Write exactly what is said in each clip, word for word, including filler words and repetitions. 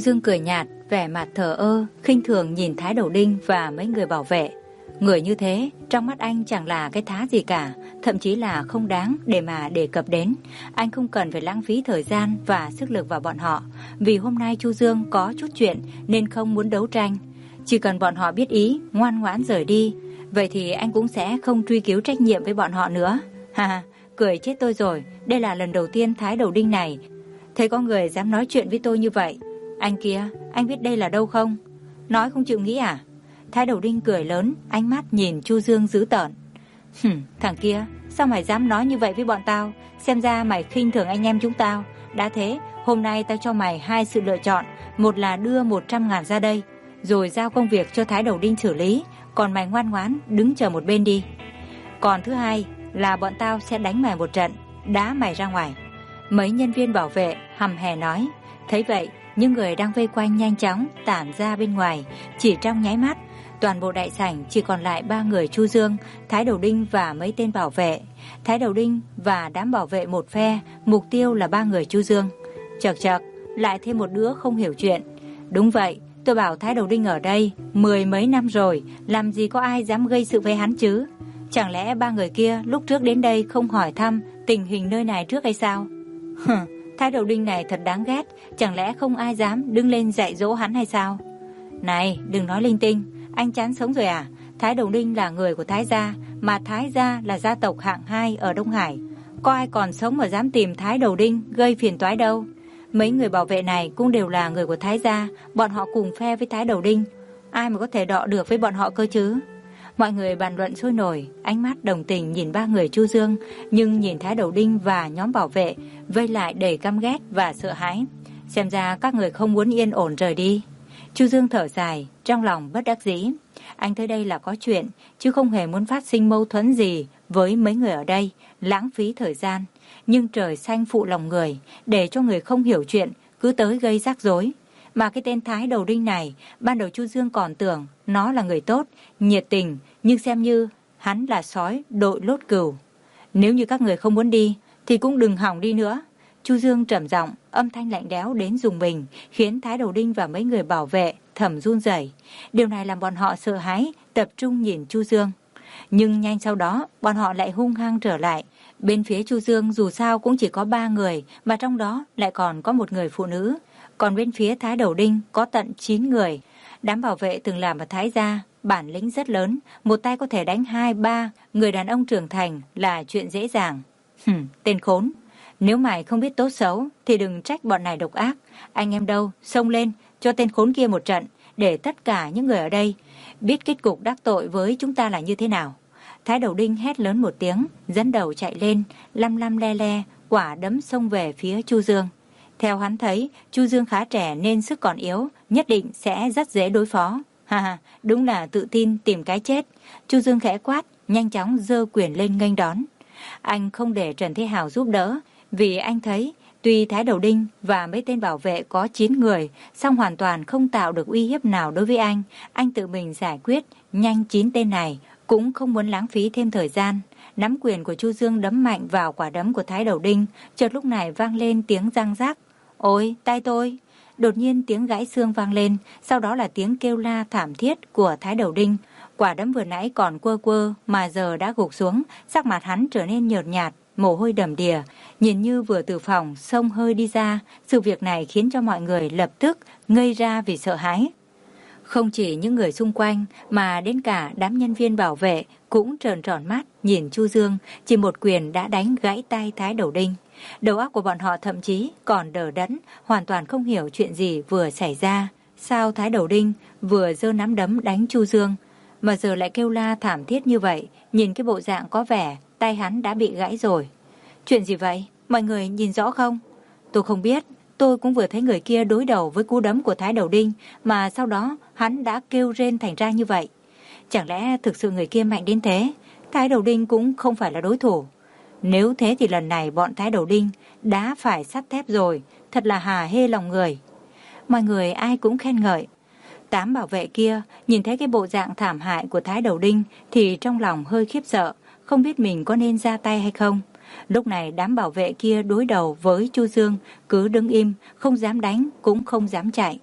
Chu Dương cười nhạt, vẻ mặt thờ ơ, khinh thường nhìn Thái Đầu Đinh và mấy người bảo vệ. Người như thế, trong mắt anh chẳng là cái thá gì cả, thậm chí là không đáng để mà đề cập đến. Anh không cần phải lãng phí thời gian và sức lực vào bọn họ, vì hôm nay Chu Dương có chút chuyện nên không muốn đấu tranh. Chỉ cần bọn họ biết ý, ngoan ngoãn rời đi, vậy thì anh cũng sẽ không truy cứu trách nhiệm với bọn họ nữa. Ha ha, cười chết tôi rồi, đây là lần đầu tiên Thái Đầu Đinh này thấy có người dám nói chuyện với tôi như vậy. Anh kia, anh biết đây là đâu không? Nói không chịu nghĩ à? Thái Đầu Đinh cười lớn, ánh mắt nhìn Chu Dương dữ tợn. Hừm, thằng kia, sao mày dám nói như vậy với bọn tao? Xem ra mày khinh thường anh em chúng tao. Đã thế, hôm nay tao cho mày hai sự lựa chọn. Một là đưa một trăm ngàn ra đây, rồi giao công việc cho Thái Đầu Đinh xử lý. Còn mày ngoan ngoãn, đứng chờ một bên đi. Còn thứ hai là bọn tao sẽ đánh mày một trận, đá mày ra ngoài. Mấy nhân viên bảo vệ hầm hè nói. Thấy vậy, những người đang vây quanh nhanh chóng tản ra bên ngoài. Chỉ trong nháy mắt, toàn bộ đại sảnh chỉ còn lại ba người Chu Dương, Thái Đầu Đinh và mấy tên bảo vệ. Thái Đầu Đinh và đám bảo vệ một phe, mục tiêu là ba người Chu Dương. Chậc chậc, lại thêm một đứa không hiểu chuyện. Đúng vậy, tôi bảo Thái Đầu Đinh ở đây mười mấy năm rồi, làm gì có ai dám gây sự với hắn chứ? Chẳng lẽ ba người kia lúc trước đến đây không hỏi thăm tình hình nơi này trước hay sao? Hừ, Thái Đầu Đinh này thật đáng ghét, chẳng lẽ không ai dám đứng lên dạy dỗ hắn hay sao? Này, đừng nói linh tinh, anh chán sống rồi à? Thái Đầu Đinh là người của Thái gia, mà Thái gia là gia tộc hạng hai ở Đông Hải. Có ai còn sống mà dám tìm Thái Đầu Đinh gây phiền toái đâu. Mấy người bảo vệ này cũng đều là người của Thái gia, bọn họ cùng phe với Thái Đầu Đinh. Ai mà có thể đọ được với bọn họ cơ chứ? Mọi người bàn luận sôi nổi, ánh mắt đồng tình nhìn ba người Chu Dương, nhưng nhìn Thái Đầu Đinh và nhóm bảo vệ vây lại đầy căm ghét và sợ hãi. Xem ra các người không muốn yên ổn rời đi. Chu Dương thở dài, trong lòng bất đắc dĩ. Anh tới đây là có chuyện, chứ không hề muốn phát sinh mâu thuẫn gì với mấy người ở đây, lãng phí thời gian. Nhưng trời xanh phụ lòng người, để cho người không hiểu chuyện cứ tới gây rắc rối. Mà cái tên Thái Đầu Đinh này, ban đầu Chu Dương còn tưởng nó là người tốt, nhiệt tình, nhưng xem như hắn là sói đội lốt cừu. Nếu như các người không muốn đi, thì cũng đừng hỏng đi nữa. Chu Dương trầm giọng, âm thanh lạnh lẽo đến rùng mình, khiến Thái Đầu Đinh và mấy người bảo vệ thầm run rẩy. Điều này làm bọn họ sợ hãi, tập trung nhìn Chu Dương. Nhưng nhanh sau đó, bọn họ lại hung hăng trở lại. Bên phía Chu Dương dù sao cũng chỉ có ba người, mà trong đó lại còn có một người phụ nữ. Còn bên phía Thái Đầu Đinh có tận chín người. Đám bảo vệ từng làm ở Thái gia, bản lĩnh rất lớn, một tay có thể đánh hai ba người đàn ông trưởng thành là chuyện dễ dàng. Hừm, tên khốn. Nếu mày không biết tốt xấu thì đừng trách bọn này độc ác. Anh em đâu, xông lên, cho tên khốn kia một trận, để tất cả những người ở đây biết kết cục đắc tội với chúng ta là như thế nào. Thái Đầu Đinh hét lớn một tiếng, dẫn đầu chạy lên, lăm lăm le le, quả đấm xông về phía Chu Dương. Theo hắn thấy, Chu Dương khá trẻ nên sức còn yếu, nhất định sẽ rất dễ đối phó. Ha ha, đúng là tự tin tìm cái chết. Chu Dương khẽ quát, nhanh chóng giơ quyền lên nghênh đón. Anh không để Trần Thế Hào giúp đỡ, vì anh thấy tuy Thái Đầu Đinh và mấy tên bảo vệ có chín người, song hoàn toàn không tạo được uy hiếp nào đối với anh. Anh tự mình giải quyết nhanh chín tên này, cũng không muốn lãng phí thêm thời gian. Nắm quyền của Chu Dương đấm mạnh vào quả đấm của Thái Đầu Đinh, chợt lúc này vang lên tiếng răng rắc. Ôi, tay tôi! Đột nhiên tiếng gãy xương vang lên, sau đó là tiếng kêu la thảm thiết của Thái Đầu Đinh. Quả đấm vừa nãy còn quơ quơ mà giờ đã gục xuống, sắc mặt hắn trở nên nhợt nhạt, mồ hôi đầm đìa, nhìn như vừa từ phòng xông hơi đi ra. Sự việc này khiến cho mọi người lập tức ngây ra vì sợ hãi. Không chỉ những người xung quanh mà đến cả đám nhân viên bảo vệ cũng trợn tròn mắt nhìn Chu Dương, chỉ một quyền đã đánh gãy tay Thái Đầu Đinh. Đầu óc của bọn họ thậm chí còn đờ đẫn, hoàn toàn không hiểu chuyện gì vừa xảy ra. Sao Thái Đầu Đinh vừa giơ nắm đấm đánh Chu Dương mà giờ lại kêu la thảm thiết như vậy? Nhìn cái bộ dạng có vẻ tay hắn đã bị gãy rồi. Chuyện gì vậy? Mọi người nhìn rõ không? Tôi không biết, tôi cũng vừa thấy người kia đối đầu với cú đấm của Thái Đầu Đinh, mà sau đó hắn đã kêu rên thành ra như vậy. Chẳng lẽ thực sự người kia mạnh đến thế? Thái Đầu Đinh cũng không phải là đối thủ. Nếu thế thì lần này bọn Thái Đầu Đinh đã phải sắt thép rồi, thật là hà hê lòng người. Mọi người ai cũng khen ngợi. Tám bảo vệ kia nhìn thấy cái bộ dạng thảm hại của Thái Đầu Đinh thì trong lòng hơi khiếp sợ, không biết mình có nên ra tay hay không. Lúc này đám bảo vệ kia đối đầu với Chu Dương cứ đứng im, không dám đánh cũng không dám chạy.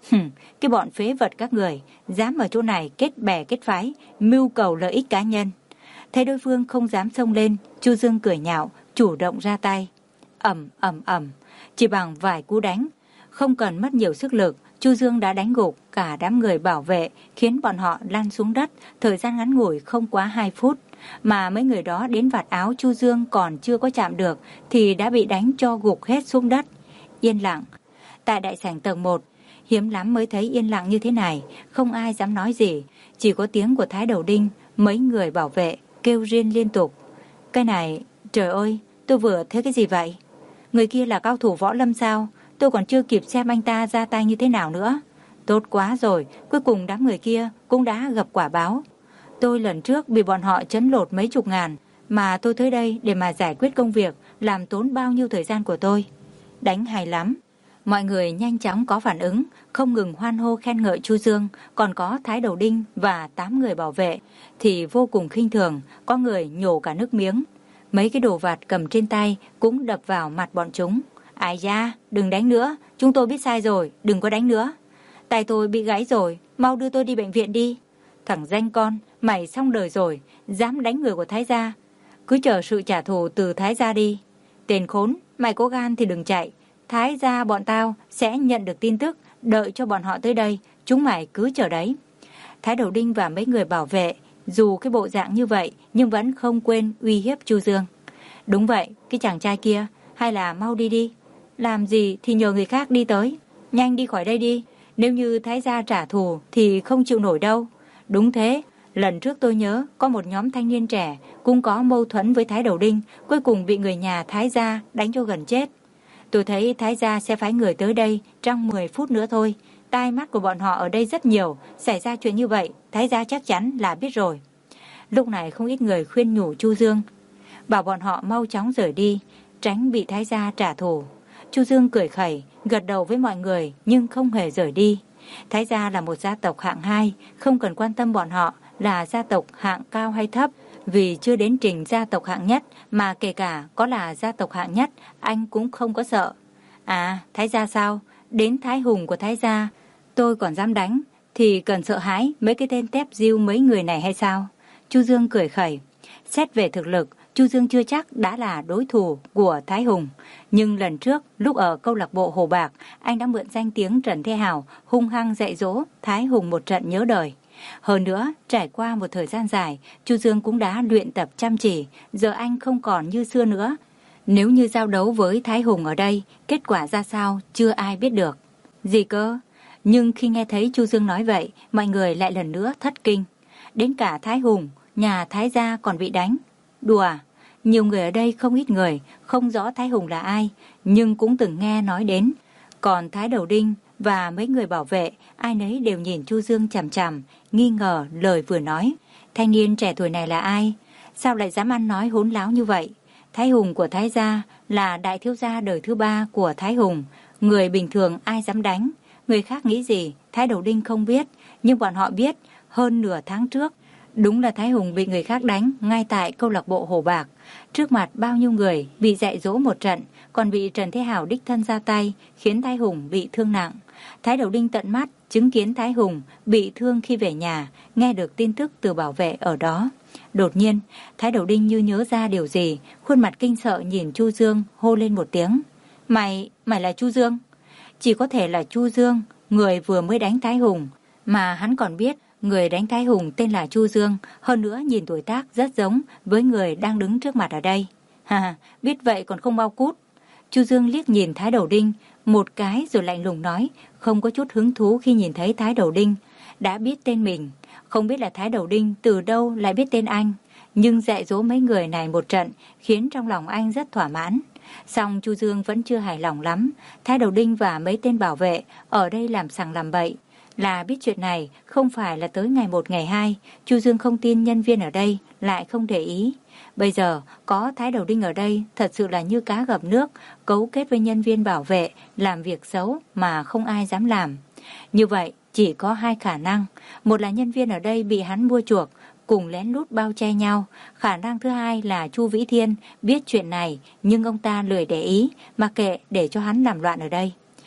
Hừm, cái bọn phế vật các người, dám ở chỗ này kết bè kết phái, mưu cầu lợi ích cá nhân. Thấy đối phương không dám xông lên, Chu Dương cười nhạo, chủ động ra tay. Ầm ầm ầm, chỉ bằng vài cú đánh, không cần mất nhiều sức lực, Chu Dương đã đánh gục cả đám người bảo vệ, khiến bọn họ lăn xuống đất, thời gian ngắn ngủi không quá hai phút. Mà mấy người đó đến vạt áo Chu Dương còn chưa có chạm được thì đã bị đánh cho gục hết xuống đất. Yên lặng. Tại đại sảnh tầng một, hiếm lắm mới thấy yên lặng như thế này, không ai dám nói gì, chỉ có tiếng của Thái Đầu Đinh, mấy người bảo vệ kêu riêng liên tục. Cái này, trời ơi, tôi vừa thấy cái gì vậy? Người kia là cao thủ võ lâm sao? Tôi còn chưa kịp xem anh ta ra tay như thế nào nữa. Tốt quá rồi, cuối cùng đám người kia cũng đã gặp quả báo. Tôi lần trước bị bọn họ trấn lột mấy chục ngàn, mà tôi tới đây để mà giải quyết công việc, làm tốn bao nhiêu thời gian của tôi. Đánh hay lắm. Mọi người nhanh chóng có phản ứng, không ngừng hoan hô khen ngợi Chu Dương, còn có Thái Đầu Đinh và tám người bảo vệ thì vô cùng khinh thường, có người nhổ cả nước miếng. Mấy cái đồ vặt cầm trên tay cũng đập vào mặt bọn chúng. Ai da, đừng đánh nữa, chúng tôi biết sai rồi, đừng có đánh nữa. Tay tôi bị gãy rồi, mau đưa tôi đi bệnh viện đi. Thằng danh con, mày xong đời rồi, dám đánh người của Thái gia. Cứ chờ sự trả thù từ Thái gia đi. Tên khốn, mày có gan thì đừng chạy. Thái gia bọn tao sẽ nhận được tin tức, đợi cho bọn họ tới đây, chúng mày cứ chờ đấy. Thái Đầu Đinh và mấy người bảo vệ, dù cái bộ dạng như vậy nhưng vẫn không quên uy hiếp Chu Dương. Đúng vậy, cái chàng trai kia, hay là mau đi đi. Làm gì thì nhờ người khác đi tới. Nhanh đi khỏi đây đi. Nếu như Thái gia trả thù thì không chịu nổi đâu. Đúng thế, lần trước tôi nhớ có một nhóm thanh niên trẻ cũng có mâu thuẫn với Thái Đầu Đinh, cuối cùng bị người nhà Thái gia đánh cho gần chết. Tôi thấy Thái gia sẽ phái người tới đây trong mười phút nữa thôi. Tai mắt của bọn họ ở đây rất nhiều, xảy ra chuyện như vậy, Thái gia chắc chắn là biết rồi. Lúc này không ít người khuyên nhủ Chu Dương, bảo bọn họ mau chóng rời đi, tránh bị Thái gia trả thù. Chu Dương cười khẩy, gật đầu với mọi người nhưng không hề rời đi. Thái gia là một gia tộc hạng hai, không cần quan tâm bọn họ là gia tộc hạng cao hay thấp, vì chưa đến trình gia tộc hạng nhất, mà kể cả có là gia tộc hạng nhất, anh cũng không có sợ. À, Thái gia sao? Đến Thái Hùng của Thái gia, tôi còn dám đánh, thì cần sợ hãi mấy cái tên tép diêu mấy người này hay sao? Chu Dương cười khẩy. Xét về thực lực, Chu Dương chưa chắc đã là đối thủ của Thái Hùng. Nhưng lần trước, lúc ở câu lạc bộ Hồ Bạc, anh đã mượn danh tiếng Trần Thế Hào, hung hăng dạy dỗ Thái Hùng một trận nhớ đời. Hơn nữa, trải qua một thời gian dài, Chu Dương cũng đã luyện tập chăm chỉ, giờ anh không còn như xưa nữa. Nếu như giao đấu với Thái Hùng ở đây, kết quả ra sao chưa ai biết được. Gì cơ? Nhưng khi nghe thấy Chu Dương nói vậy, mọi người lại lần nữa thất kinh. Đến cả Thái Hùng, nhà Thái gia còn bị đánh. Đùa, nhiều người ở đây không ít người, không rõ Thái Hùng là ai, nhưng cũng từng nghe nói đến. Còn Thái Đầu Đinh và mấy người bảo vệ, ai nấy đều nhìn Chu Dương chằm chằm, nghi ngờ lời vừa nói. Thanh niên trẻ tuổi này là ai? Sao lại dám ăn nói hỗn láo như vậy? Thái Hùng của Thái gia là đại thiếu gia đời thứ ba của Thái Hùng, người bình thường ai dám đánh? Người khác nghĩ gì, Thái Đầu Đinh không biết, nhưng bọn họ biết. Hơn nửa tháng trước, đúng là Thái Hùng bị người khác đánh ngay tại câu lạc bộ Hồ Bạc. Trước mặt bao nhiêu người bị dạy dỗ một trận, còn bị Trần Thế Hào đích thân ra tay, khiến Thái Hùng bị thương nặng. Thái Đầu Đinh tận mắt chứng kiến Thái Hùng bị thương khi về nhà, nghe được tin tức từ bảo vệ ở đó. Đột nhiên, Thái Đầu Đinh như nhớ ra điều gì, khuôn mặt kinh sợ nhìn Chu Dương, hô lên một tiếng. Mày, mày là Chu Dương? Chỉ có thể là Chu Dương, người vừa mới đánh Thái Hùng, mà hắn còn biết người đánh Thái Hùng tên là Chu Dương, hơn nữa nhìn tuổi tác rất giống với người đang đứng trước mặt ở đây. Ha, biết vậy còn không mau cút. Chu Dương liếc nhìn Thái Đầu Đinh một cái rồi lạnh lùng nói, không có chút hứng thú khi nhìn thấy Thái Đầu Đinh. Đã biết tên mình, không biết là Thái Đầu Đinh từ đâu lại biết tên anh, nhưng dạy dỗ mấy người này một trận khiến trong lòng anh rất thỏa mãn. Song Chu Dương vẫn chưa hài lòng lắm. Thái Đầu Đinh và mấy tên bảo vệ ở đây làm sằng làm bậy, là biết chuyện này không phải là tới ngày một ngày hai. Chu Dương không tin nhân viên ở đây lại không để ý. Bây giờ có Thái Đầu Đinh ở đây thật sự là như cá gặp nước, cấu kết với nhân viên bảo vệ làm việc xấu mà không ai dám làm. Như vậy chỉ có hai khả năng, một là nhân viên ở đây bị hắn mua chuộc, cùng lén lút bao che nhau. Khả năng thứ hai là Chu Vĩ Thiên biết chuyện này nhưng ông ta lười để ý, mà kệ để cho hắn làm loạn ở đây.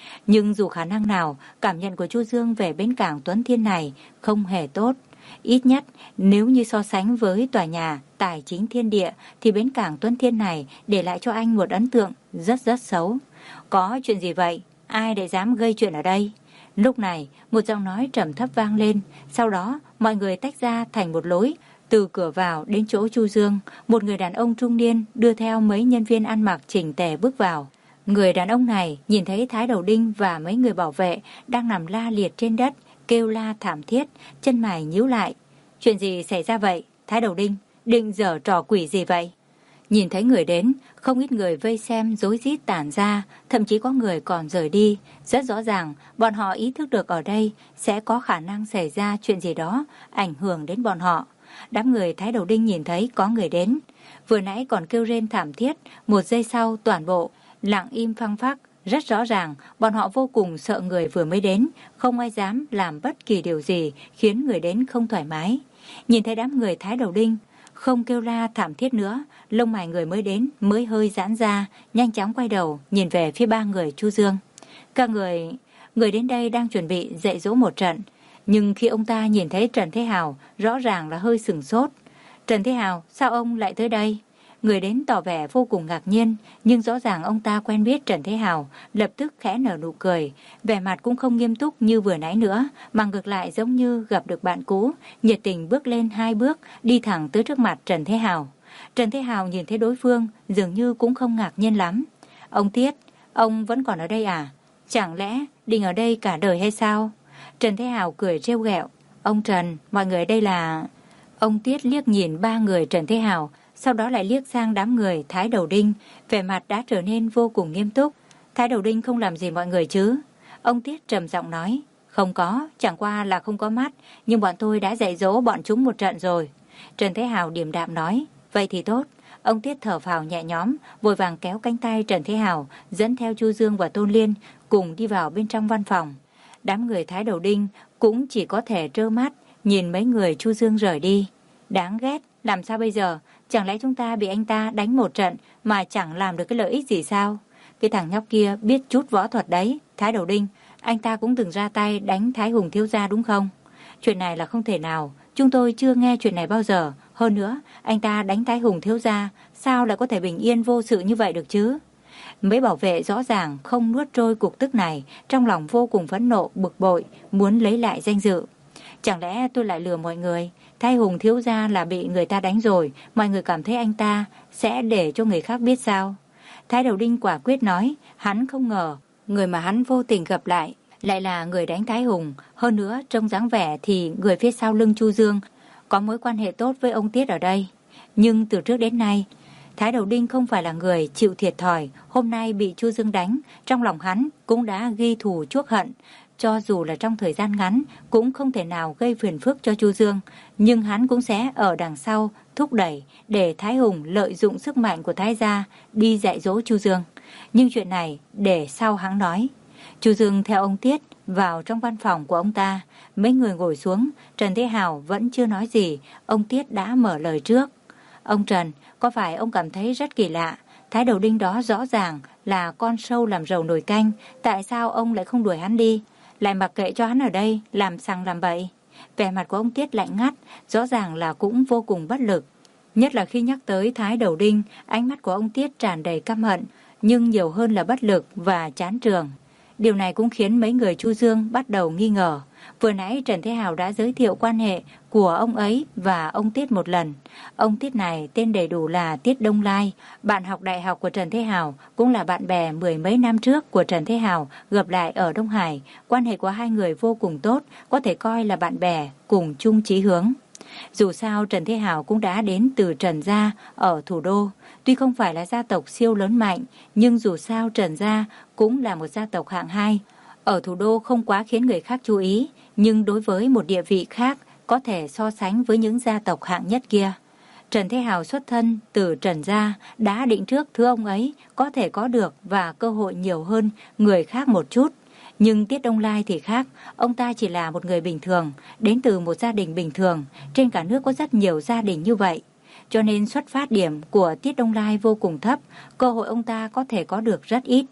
Nhưng dù khả năng nào, cảm nhận của Chu Dương về bến cảng Tuấn Thiên này không hề tốt. Ít nhất, nếu như so sánh với tòa nhà Tài Chính Thiên Địa thì bến cảng Tuấn Thiên này để lại cho anh một ấn tượng rất rất xấu. Có chuyện gì vậy? Ai lại dám gây chuyện ở đây? Lúc này, một giọng nói trầm thấp vang lên, sau đó mọi người tách ra thành một lối. Từ cửa vào đến chỗ Chu Dương, một người đàn ông trung niên đưa theo mấy nhân viên ăn mặc chỉnh tề bước vào. Người đàn ông này nhìn thấy Thái Đầu Đinh và mấy người bảo vệ đang nằm la liệt trên đất, kêu la thảm thiết, chân mày nhíu lại. Chuyện gì xảy ra vậy? Thái Đầu Đinh, định giở trò quỷ gì vậy? Nhìn thấy người đến, không ít người vây xem rối rít tản ra, thậm chí có người còn rời đi. Rất rõ ràng, bọn họ ý thức được ở đây sẽ có khả năng xảy ra chuyện gì đó, ảnh hưởng đến bọn họ. Đám người Thái Đầu Đinh nhìn thấy có người đến. Vừa nãy còn kêu rên thảm thiết, một giây sau toàn bộ lặng im phăng phắc. Rất rõ ràng, bọn họ vô cùng sợ người vừa mới đến, không ai dám làm bất kỳ điều gì khiến người đến không thoải mái. Nhìn thấy đám người Thái Đầu Đinh không kêu la thảm thiết nữa, lông mày người mới đến mới hơi giãn ra, nhanh chóng quay đầu nhìn về phía ba người Chu Dương. Các người, người đến đây đang chuẩn bị dạy dỗ một trận, nhưng khi ông ta nhìn thấy Trần Thế Hào, rõ ràng là hơi sửng sốt. Trần Thế Hào, sao ông lại tới đây? Người đến tỏ vẻ vô cùng ngạc nhiên, nhưng rõ ràng ông ta quen biết Trần Thế Hào, lập tức khẽ nở nụ cười, vẻ mặt cũng không nghiêm túc như vừa nãy nữa, mà ngược lại giống như gặp được bạn cũ, nhiệt tình bước lên hai bước, đi thẳng tới trước mặt Trần Thế Hào. Trần Thế Hào nhìn thấy đối phương, dường như cũng không ngạc nhiên lắm. Ông Tiết, ông vẫn còn ở đây à? Chẳng lẽ định ở đây cả đời hay sao? Trần Thế Hào cười trêu ghẹo. Ông Trần, mọi người đây là... Ông Tiết liếc nhìn ba người Trần Thế Hào, sau đó lại liếc sang đám người Thái Đầu Đinh, vẻ mặt đã trở nên vô cùng nghiêm túc. Thái Đầu Đinh không làm gì mọi người chứ? Ông Tiết trầm giọng nói. Không có, chẳng qua là không có mắt, nhưng bọn tôi đã dạy dỗ bọn chúng một trận rồi. Trần Thế Hào điềm đạm nói. Vậy thì tốt. Ông Tiết thở phào nhẹ nhõm, vội vàng kéo cánh tay Trần Thế Hào, dẫn theo Chu Dương và Tôn Liên cùng đi vào bên trong văn phòng. Đám người Thái Đầu Đinh cũng chỉ có thể trơ mắt nhìn mấy người Chu Dương rời đi. Đáng ghét, làm sao bây giờ? Chẳng lẽ chúng ta bị anh ta đánh một trận mà chẳng làm được cái lợi ích gì sao? Cái thằng nhóc kia biết chút võ thuật đấy. Thái Đầu Đinh, anh ta cũng từng ra tay đánh Thái Hùng thiếu gia đúng không? Chuyện này là không thể nào, chúng tôi chưa nghe chuyện này bao giờ. Hơn nữa, anh ta đánh Thái Hùng thiếu gia, sao lại có thể bình yên vô sự như vậy được chứ? Mấy bảo vệ rõ ràng không nuốt trôi cục tức này, trong lòng vô cùng phẫn nộ, bực bội, muốn lấy lại danh dự. Chẳng lẽ tôi lại lừa mọi người? Thái Hùng thiếu gia là bị người ta đánh rồi, mọi người cảm thấy anh ta sẽ để cho người khác biết sao? Thái Đầu Đinh quả quyết nói, hắn không ngờ, người mà hắn vô tình gặp lại, lại là người đánh Thái Hùng. Hơn nữa, trông dáng vẻ thì người phía sau lưng Chu Dương có mối quan hệ tốt với ông Tiết ở đây. Nhưng từ trước đến nay, Thái Đầu Đinh không phải là người chịu thiệt thòi, hôm nay bị Chu Dương đánh, trong lòng hắn cũng đã ghi thù chuốc hận. Cho dù là trong thời gian ngắn cũng không thể nào gây phiền phức cho Chu Dương, nhưng hắn cũng sẽ ở đằng sau thúc đẩy để Thái Hùng lợi dụng sức mạnh của Thái gia đi dạy dỗ Chu Dương. Nhưng chuyện này để sau hắn nói. Chu Dương theo ông Tiết vào trong văn phòng của ông ta, mấy người ngồi xuống, Trần Thế Hào vẫn chưa nói gì, ông Tiết đã mở lời trước. Ông Trần, có phải ông cảm thấy rất kỳ lạ? Thái Đầu Đinh đó rõ ràng là con sâu làm rầu nồi canh, tại sao ông lại không đuổi hắn đi, lại mặc kệ cho hắn ở đây làm sằng làm bậy? Vẻ mặt của ông Tiết lạnh ngắt, rõ ràng là cũng vô cùng bất lực. Nhất là khi nhắc tới Thái Đầu Đinh, ánh mắt của ông Tiết tràn đầy căm hận, nhưng nhiều hơn là bất lực và chán trường. Điều này cũng khiến mấy người Chu Dương bắt đầu nghi ngờ. Vừa nãy Trần Thế Hào đã giới thiệu quan hệ của ông ấy và ông Tiết một lần. Ông Tiết này tên đầy đủ là Tiết Đông Lai, bạn học đại học của Trần Thế Hào, cũng là bạn bè mười mấy năm trước của Trần Thế Hào gặp lại ở Đông Hải. Quan hệ của hai người vô cùng tốt, có thể coi là bạn bè cùng chung chí hướng. Dù sao Trần Thế Hào cũng đã đến từ Trần gia ở thủ đô. Tuy không phải là gia tộc siêu lớn mạnh, nhưng dù sao Trần gia cũng là một gia tộc hạng hai. Ở thủ đô không quá khiến người khác chú ý, nhưng đối với một địa vị khác có thể so sánh với những gia tộc hạng nhất kia. Trần Thế Hào xuất thân từ Trần gia, đã định trước thứ ông ấy có thể có được và cơ hội nhiều hơn người khác một chút. Nhưng Tiết Đông Lai thì khác, ông ta chỉ là một người bình thường, đến từ một gia đình bình thường, trên cả nước có rất nhiều gia đình như vậy. Cho nên xuất phát điểm của Tiết Đông Lai vô cùng thấp, cơ hội ông ta có thể có được rất ít.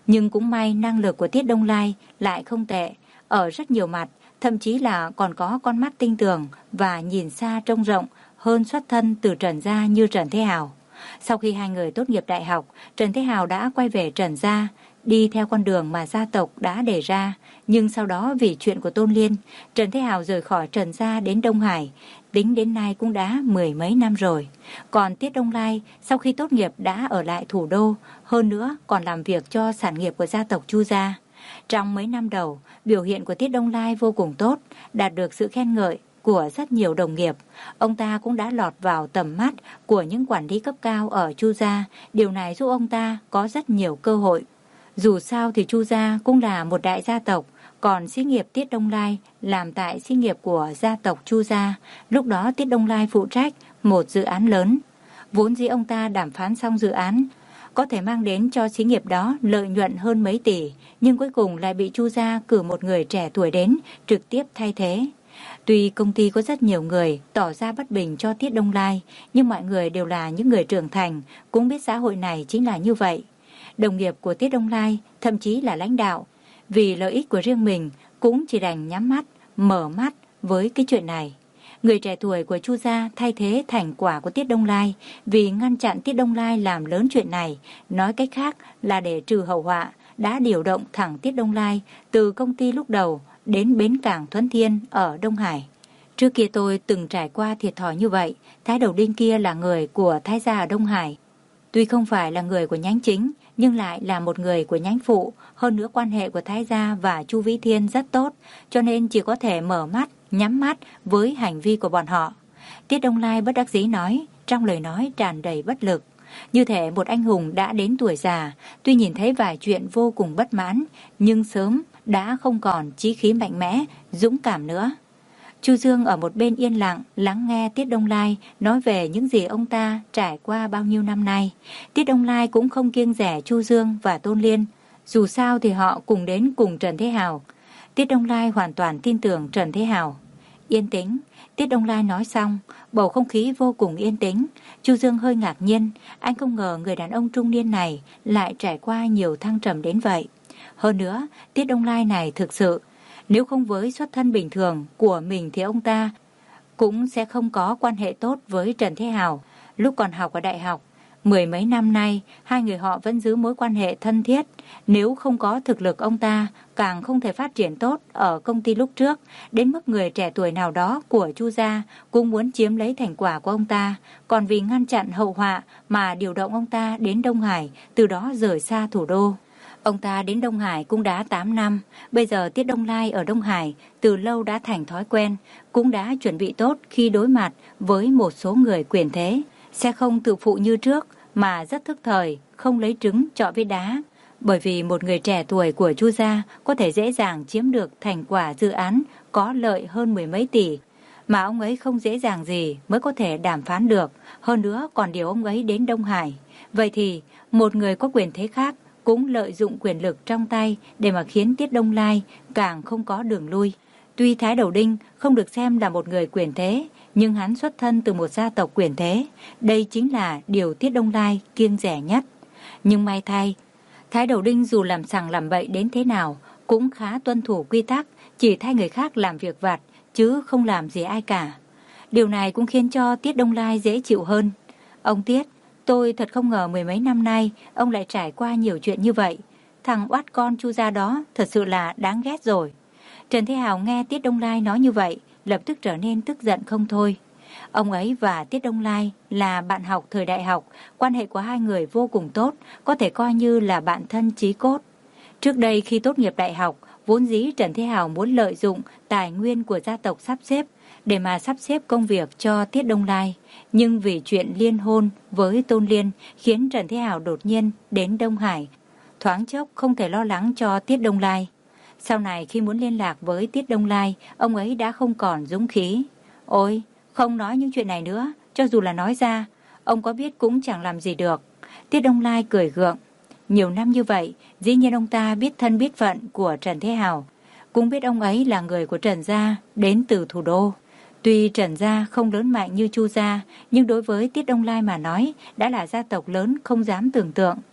Nhưng cũng may năng lực của Tiết Đông Lai lại không tệ, ở rất nhiều mặt, thậm chí là còn có con mắt tinh tường và nhìn xa trông rộng hơn xuất thân từ Trần gia như Trần Thế Hào. Sau khi hai người tốt nghiệp đại học, Trần Thế Hào đã quay về Trần gia, đi theo con đường mà gia tộc đã đề ra. Nhưng sau đó vì chuyện của Tôn Liên, Trần Thế Hào rời khỏi Trần gia đến Đông Hải, tính đến nay cũng đã mười mấy năm rồi. Còn Tiết Đông Lai sau khi tốt nghiệp đã ở lại thủ đô, hơn nữa còn làm việc cho sản nghiệp của gia tộc Chu gia. Trong mấy năm đầu, biểu hiện của Tiết Đông Lai vô cùng tốt, đạt được sự khen ngợi của rất nhiều đồng nghiệp. Ông ta cũng đã lọt vào tầm mắt của những quản lý cấp cao ở Chu gia, điều này giúp ông ta có rất nhiều cơ hội. Dù sao thì Chu gia cũng là một đại gia tộc, còn xí nghiệp Tiết Đông Lai làm tại xí nghiệp của gia tộc Chu gia. Lúc đó Tiết Đông Lai phụ trách một dự án lớn. Vốn dĩ ông ta đàm phán xong dự án, có thể mang đến cho xí nghiệp đó lợi nhuận hơn mấy tỷ, nhưng cuối cùng lại bị Chu gia cử một người trẻ tuổi đến trực tiếp thay thế. Tuy công ty có rất nhiều người tỏ ra bất bình cho Tiết Đông Lai, nhưng mọi người đều là những người trưởng thành, cũng biết xã hội này chính là như vậy. Đồng nghiệp của Tiết Đông Lai, thậm chí là lãnh đạo, vì lợi ích của riêng mình cũng chỉ đành nhắm mắt, mở mắt với cái chuyện này. Người trẻ tuổi của Chu gia thay thế thành quả của Tiết Đông Lai, vì ngăn chặn Tiết Đông Lai làm lớn chuyện này, nói cách khác là để trừ hậu họa, đã điều động thẳng Tiết Đông Lai từ công ty lúc đầu đến bến cảng Thuấn Thiên ở Đông Hải. Trước kia tôi từng trải qua thiệt thòi như vậy. Thái Đầu Đinh kia là người của Thái gia ở Đông Hải, tuy không phải là người của nhánh chính, nhưng lại là một người của nhánh phụ. Hơn nữa quan hệ của Thái gia và Chu Vĩ Thiên rất tốt, cho nên chỉ có thể mở mắt, nhắm mắt với hành vi của bọn họ. Tiết Đông Lai bất đắc dĩ nói, trong lời nói tràn đầy bất lực. Như thể một anh hùng đã đến tuổi già, tuy nhìn thấy vài chuyện vô cùng bất mãn, nhưng sớm đã không còn chí khí mạnh mẽ, dũng cảm nữa. Chu Dương ở một bên yên lặng lắng nghe Tiết Đông Lai nói về những gì ông ta trải qua bao nhiêu năm nay. Tiết Đông Lai cũng không kiêng dè Chu Dương và Tôn Liên, dù sao thì họ cùng đến cùng Trần Thế Hào. Tiết Đông Lai hoàn toàn tin tưởng Trần Thế Hào. Yên tĩnh, Tiết Đông Lai nói xong, bầu không khí vô cùng yên tĩnh. Chu Dương hơi ngạc nhiên, anh không ngờ người đàn ông trung niên này lại trải qua nhiều thăng trầm đến vậy. Hơn nữa, Tiết Đông Lai này thực sự, nếu không với xuất thân bình thường của mình thì ông ta cũng sẽ không có quan hệ tốt với Trần Thế Hào. Lúc còn học ở đại học, mười mấy năm nay, hai người họ vẫn giữ mối quan hệ thân thiết. Nếu không có thực lực ông ta, càng không thể phát triển tốt ở công ty lúc trước, đến mức người trẻ tuổi nào đó của Chu gia cũng muốn chiếm lấy thành quả của ông ta, còn vì ngăn chặn hậu họa mà điều động ông ta đến Đông Hải, từ đó rời xa thủ đô. Ông ta đến Đông Hải cũng đã tám năm, bây giờ Tiết Đông Lai ở Đông Hải từ lâu đã thành thói quen, cũng đã chuẩn bị tốt khi đối mặt với một số người quyền thế. Sẽ không tự phụ như trước, mà rất thức thời, không lấy trứng trọi với đá. Bởi vì một người trẻ tuổi của Chu gia có thể dễ dàng chiếm được thành quả dự án có lợi hơn mười mấy tỷ, mà ông ấy không dễ dàng gì mới có thể đàm phán được, hơn nữa còn điều ông ấy đến Đông Hải. Vậy thì, một người có quyền thế khác cũng lợi dụng quyền lực trong tay để mà khiến Tiết Đông Lai càng không có đường lui. Tuy Thái Đầu Đinh không được xem là một người quyền thế, nhưng hắn xuất thân từ một gia tộc quyền thế. Đây chính là điều Tiết Đông Lai kiêng dè nhất. Nhưng may thay, Thái Đầu Đinh dù làm sằng làm bậy đến thế nào cũng khá tuân thủ quy tắc, chỉ thay người khác làm việc vặt chứ không làm gì ai cả. Điều này cũng khiến cho Tiết Đông Lai dễ chịu hơn. Ông Tiết, tôi thật không ngờ mười mấy năm nay ông lại trải qua nhiều chuyện như vậy. Thằng oát con Chu gia đó thật sự là đáng ghét rồi. Trần Thế Hào nghe Tiết Đông Lai nói như vậy, lập tức trở nên tức giận không thôi. Ông ấy và Tiết Đông Lai là bạn học thời đại học, quan hệ của hai người vô cùng tốt, có thể coi như là bạn thân chí cốt. Trước đây khi tốt nghiệp đại học, vốn dĩ Trần Thế Hào muốn lợi dụng tài nguyên của gia tộc sắp xếp để mà sắp xếp công việc cho Tiết Đông Lai. Nhưng vì chuyện liên hôn với Tôn Liên khiến Trần Thế Hào đột nhiên đến Đông Hải, thoáng chốc không thể lo lắng cho Tiết Đông Lai. Sau này khi muốn liên lạc với Tiết Đông Lai, ông ấy đã không còn dũng khí. Ôi, không nói những chuyện này nữa, cho dù là nói ra, ông có biết cũng chẳng làm gì được. Tiết Đông Lai cười gượng. Nhiều năm như vậy, dĩ nhiên ông ta biết thân biết phận của Trần Thế Hào, cũng biết ông ấy là người của Trần gia, đến từ thủ đô. Tuy Trần gia không lớn mạnh như Chu gia, nhưng đối với Tiết Đông Lai mà nói, đã là gia tộc lớn không dám tưởng tượng.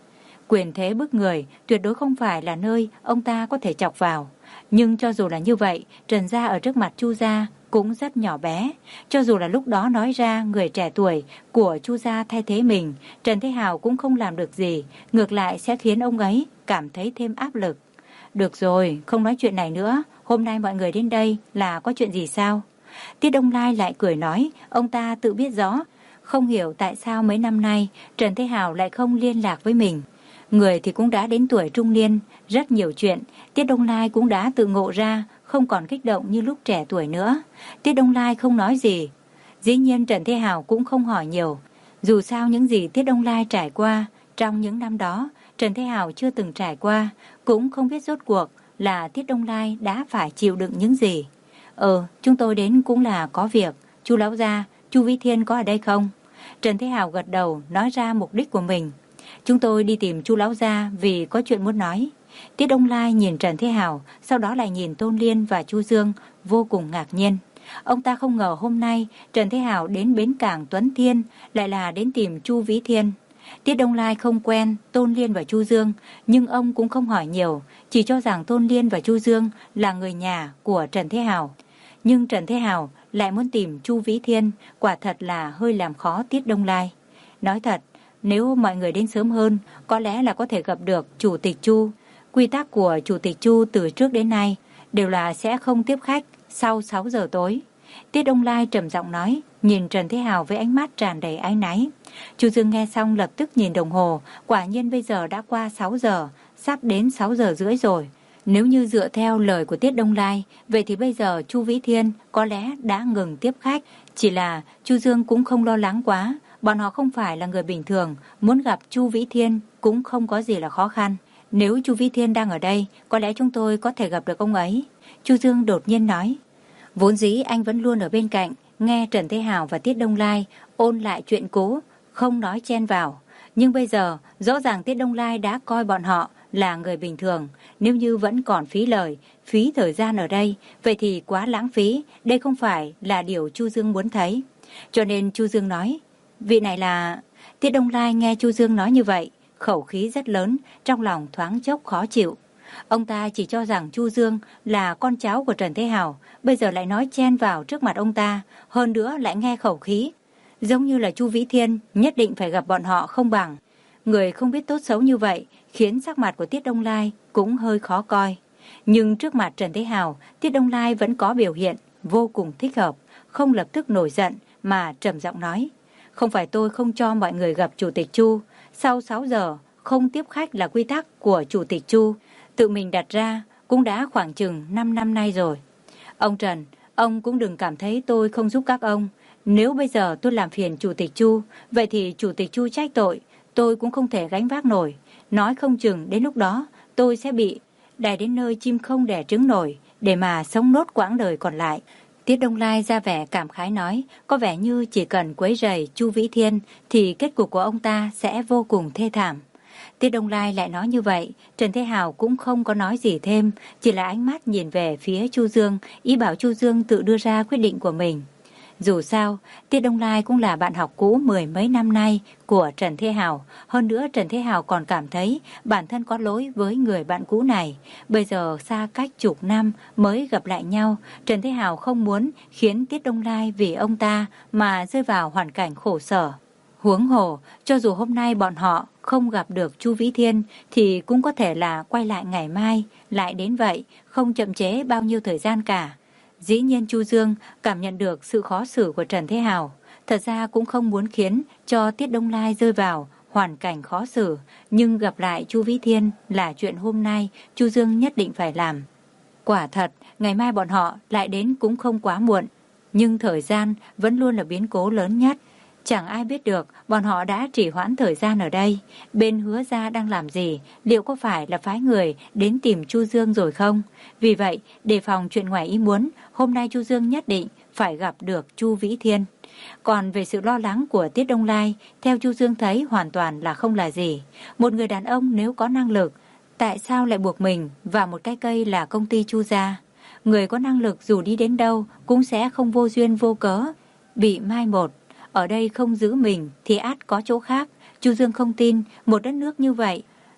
Quyền thế bức người tuyệt đối không phải là nơi ông ta có thể chọc vào. Nhưng cho dù là như vậy, Trần gia ở trước mặt Chu gia cũng rất nhỏ bé. Cho dù là lúc đó nói ra người trẻ tuổi của Chu gia thay thế mình, Trần Thế Hào cũng không làm được gì, ngược lại sẽ khiến ông ấy cảm thấy thêm áp lực. Được rồi, không nói chuyện này nữa, hôm nay mọi người đến đây là có chuyện gì sao? Tiết Đông Lai lại cười nói, ông ta tự biết rõ, không hiểu tại sao mấy năm nay Trần Thế Hào lại không liên lạc với mình. Người thì cũng đã đến tuổi trung niên, rất nhiều chuyện, Tiết Đông Lai cũng đã tự ngộ ra, không còn kích động như lúc trẻ tuổi nữa. Tiết Đông Lai không nói gì. Dĩ nhiên Trần Thế Hào cũng không hỏi nhiều. Dù sao những gì Tiết Đông Lai trải qua trong những năm đó, Trần Thế Hào chưa từng trải qua, cũng không biết rốt cuộc là Tiết Đông Lai đã phải chịu đựng những gì. Ờ, chúng tôi đến cũng là có việc. Chu lão gia, Chu Vĩ Thiên có ở đây không? Trần Thế Hào gật đầu nói ra mục đích của mình. Chúng tôi đi tìm Chu lão gia vì có chuyện muốn nói. Tiết Đông Lai nhìn Trần Thế Hào, sau đó lại nhìn Tôn Liên và Chu Dương, vô cùng ngạc nhiên. Ông ta không ngờ hôm nay Trần Thế Hào đến bến cảng Tuấn Thiên lại là đến tìm Chu Vĩ Thiên. Tiết Đông Lai không quen Tôn Liên và Chu Dương, nhưng ông cũng không hỏi nhiều, chỉ cho rằng Tôn Liên và Chu Dương là người nhà của Trần Thế Hào. Nhưng Trần Thế Hào lại muốn tìm Chu Vĩ Thiên, quả thật là hơi làm khó Tiết Đông Lai. Nói thật, nếu mọi người đến sớm hơn, có lẽ là có thể gặp được Chủ tịch Chu. Quy tắc của Chủ tịch Chu từ trước đến nay đều là sẽ không tiếp khách sau sáu giờ tối. Tiết Đông Lai trầm giọng nói, nhìn Trần Thế Hào với ánh mắt tràn đầy áy náy. Chu Dương nghe xong lập tức nhìn đồng hồ, quả nhiên bây giờ đã qua sáu giờ, sắp đến sáu giờ rưỡi rồi. Nếu như dựa theo lời của Tiết Đông Lai, vậy thì bây giờ Chu Vĩ Thiên có lẽ đã ngừng tiếp khách. Chỉ là Chu Dương cũng không lo lắng quá, bọn họ không phải là người bình thường, muốn gặp Chu Vĩ Thiên cũng không có gì là khó khăn. Nếu Chu Vĩ Thiên đang ở đây, có lẽ chúng tôi có thể gặp được ông ấy. Chu Dương đột nhiên nói. Vốn dĩ anh vẫn luôn ở bên cạnh, nghe Trần Thế Hào và Tiết Đông Lai ôn lại chuyện cũ, không nói chen vào. Nhưng bây giờ, rõ ràng Tiết Đông Lai đã coi bọn họ là người bình thường. Nếu như vẫn còn phí lời, phí thời gian ở đây, vậy thì quá lãng phí. Đây không phải là điều Chu Dương muốn thấy. Cho nên Chu Dương nói, vị này là... Tiết Đông Lai nghe Chu Dương nói như vậy, khẩu khí rất lớn, trong lòng thoáng chốc khó chịu. Ông ta chỉ cho rằng Chu Dương là con cháu của Trần Thế Hào, bây giờ lại nói chen vào trước mặt ông ta, hơn nữa lại nghe khẩu khí. Giống như là Chu Vĩ Thiên nhất định phải gặp bọn họ không bằng. Người không biết tốt xấu như vậy, khiến sắc mặt của Tiết Đông Lai cũng hơi khó coi. Nhưng trước mặt Trần Thế Hào, Tiết Đông Lai vẫn có biểu hiện vô cùng thích hợp, không lập tức nổi giận mà trầm giọng nói. Không phải tôi không cho mọi người gặp Chủ tịch Chu, sau sáu giờ không tiếp khách là quy tắc của Chủ tịch Chu, tự mình đặt ra cũng đã khoảng chừng năm năm nay rồi. Ông Trần, ông cũng đừng cảm thấy tôi không giúp các ông. Nếu bây giờ tôi làm phiền Chủ tịch Chu, vậy thì Chủ tịch Chu trách tội, tôi cũng không thể gánh vác nổi. Nói không chừng đến lúc đó tôi sẽ bị đày đến nơi chim không đẻ trứng nổi để mà sống nốt quãng đời còn lại. Tiết Đông Lai ra vẻ cảm khái nói, có vẻ như chỉ cần quấy rầy Chu Vĩ Thiên thì kết cục của ông ta sẽ vô cùng thê thảm. Tiết Đông Lai lại nói như vậy, Trần Thế Hào cũng không có nói gì thêm, chỉ là ánh mắt nhìn về phía Chu Dương, ý bảo Chu Dương tự đưa ra quyết định của mình. Dù sao, Tiết Đông Lai cũng là bạn học cũ mười mấy năm nay của Trần Thế Hào. Hơn nữa Trần Thế Hào còn cảm thấy bản thân có lỗi với người bạn cũ này. Bây giờ xa cách chục năm mới gặp lại nhau, Trần Thế Hào không muốn khiến Tiết Đông Lai vì ông ta mà rơi vào hoàn cảnh khổ sở. Huống hồ, cho dù hôm nay bọn họ không gặp được Chu Vĩ Thiên thì cũng có thể là quay lại ngày mai, lại đến vậy, không chậm chế bao nhiêu thời gian cả. Dĩ nhiên Chu Dương cảm nhận được sự khó xử của Trần Thế Hào, thật ra cũng không muốn khiến cho Tiết Đông Lai rơi vào hoàn cảnh khó xử, nhưng gặp lại Chu Vĩ Thiên là chuyện hôm nay Chu Dương nhất định phải làm. Quả thật, ngày mai bọn họ lại đến cũng không quá muộn, nhưng thời gian vẫn luôn là biến cố lớn nhất. Chẳng ai biết được bọn họ đã trì hoãn thời gian ở đây. Bên Hứa gia đang làm gì? Liệu có phải là phái người đến tìm Chu Dương rồi không? Vì vậy, đề phòng chuyện ngoài ý muốn, hôm nay Chu Dương nhất định phải gặp được Chu Vĩ Thiên. Còn về sự lo lắng của Tiết Đông Lai, theo Chu Dương thấy hoàn toàn là không là gì. Một người đàn ông nếu có năng lực, tại sao lại buộc mình vào một cái cây là công ty Chu gia? Người có năng lực dù đi đến đâu cũng sẽ không vô duyên vô cớ bị mai một. Ở đây không giữ mình thì ắt có chỗ khác. Chu Dương không tin một đất nước như vậy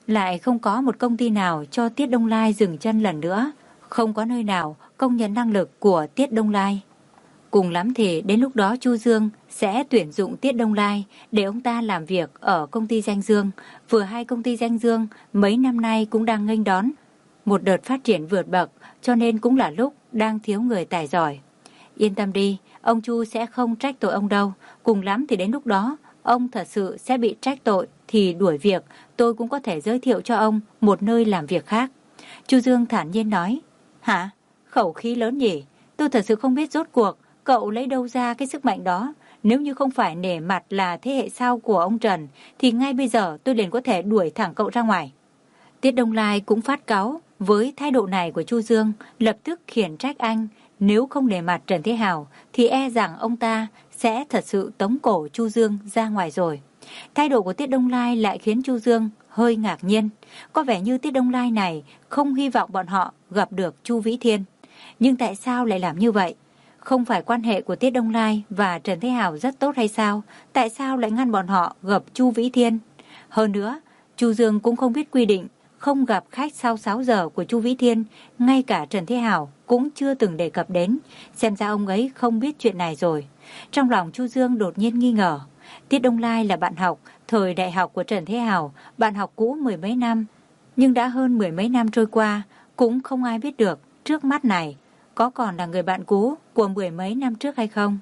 Lại không có một công ty nào cho Tiết Đông Lai dừng chân lần nữa, không có nơi nào công nhận năng lực của Tiết Đông Lai. Cùng lắm thì đến lúc đó Chu Dương sẽ tuyển dụng Tiết Đông Lai để ông ta làm việc ở công ty Danh Dương. Vừa hay công ty Danh Dương mấy năm nay cũng đang nghênh đón một đợt phát triển vượt bậc, cho nên cũng là lúc đang thiếu người tài giỏi. Yên tâm đi, ông Chu sẽ không trách tội ông đâu. Cùng lắm thì đến lúc đó ông thật sự sẽ bị trách tội thì đuổi việc, tôi cũng có thể giới thiệu cho ông một nơi làm việc khác. Chu Dương thản nhiên nói. Hả? Khẩu khí lớn nhỉ? Tôi thật sự không biết rốt cuộc cậu lấy đâu ra cái sức mạnh đó. Nếu như không phải nể mặt là thế hệ sau của ông Trần thì ngay bây giờ tôi liền có thể đuổi thẳng cậu ra ngoài. Tiết Đông Lai cũng phát cáu với thái độ này của Chu Dương, lập tức khiển trách anh. Nếu không nể mặt Trần Thế Hào thì e rằng ông ta sẽ thật sự tống cổ Chu Dương ra ngoài rồi. Thái độ của Tiết Đông Lai lại khiến Chu Dương hơi ngạc nhiên. Có vẻ như Tiết Đông Lai này không hy vọng bọn họ gặp được Chu Vĩ Thiên. Nhưng tại sao lại làm như vậy? Không phải quan hệ của Tiết Đông Lai và Trần Thế Hào rất tốt hay sao? Tại sao lại ngăn bọn họ gặp Chu Vĩ Thiên? Hơn nữa, Chu Dương cũng không biết quy định không gặp khách sau sáu giờ của Chu Vĩ Thiên, ngay cả Trần Thế Hào cũng chưa từng đề cập đến. Xem ra ông ấy không biết chuyện này rồi. Trong lòng Chu Dương đột nhiên nghi ngờ. Tiết Đông Lai là bạn học thời đại học của Trần Thế Hào, bạn học cũ mười mấy năm. Nhưng đã hơn mười mấy năm trôi qua, cũng không ai biết được trước mắt này có còn là người bạn cũ của mười mấy năm trước hay không.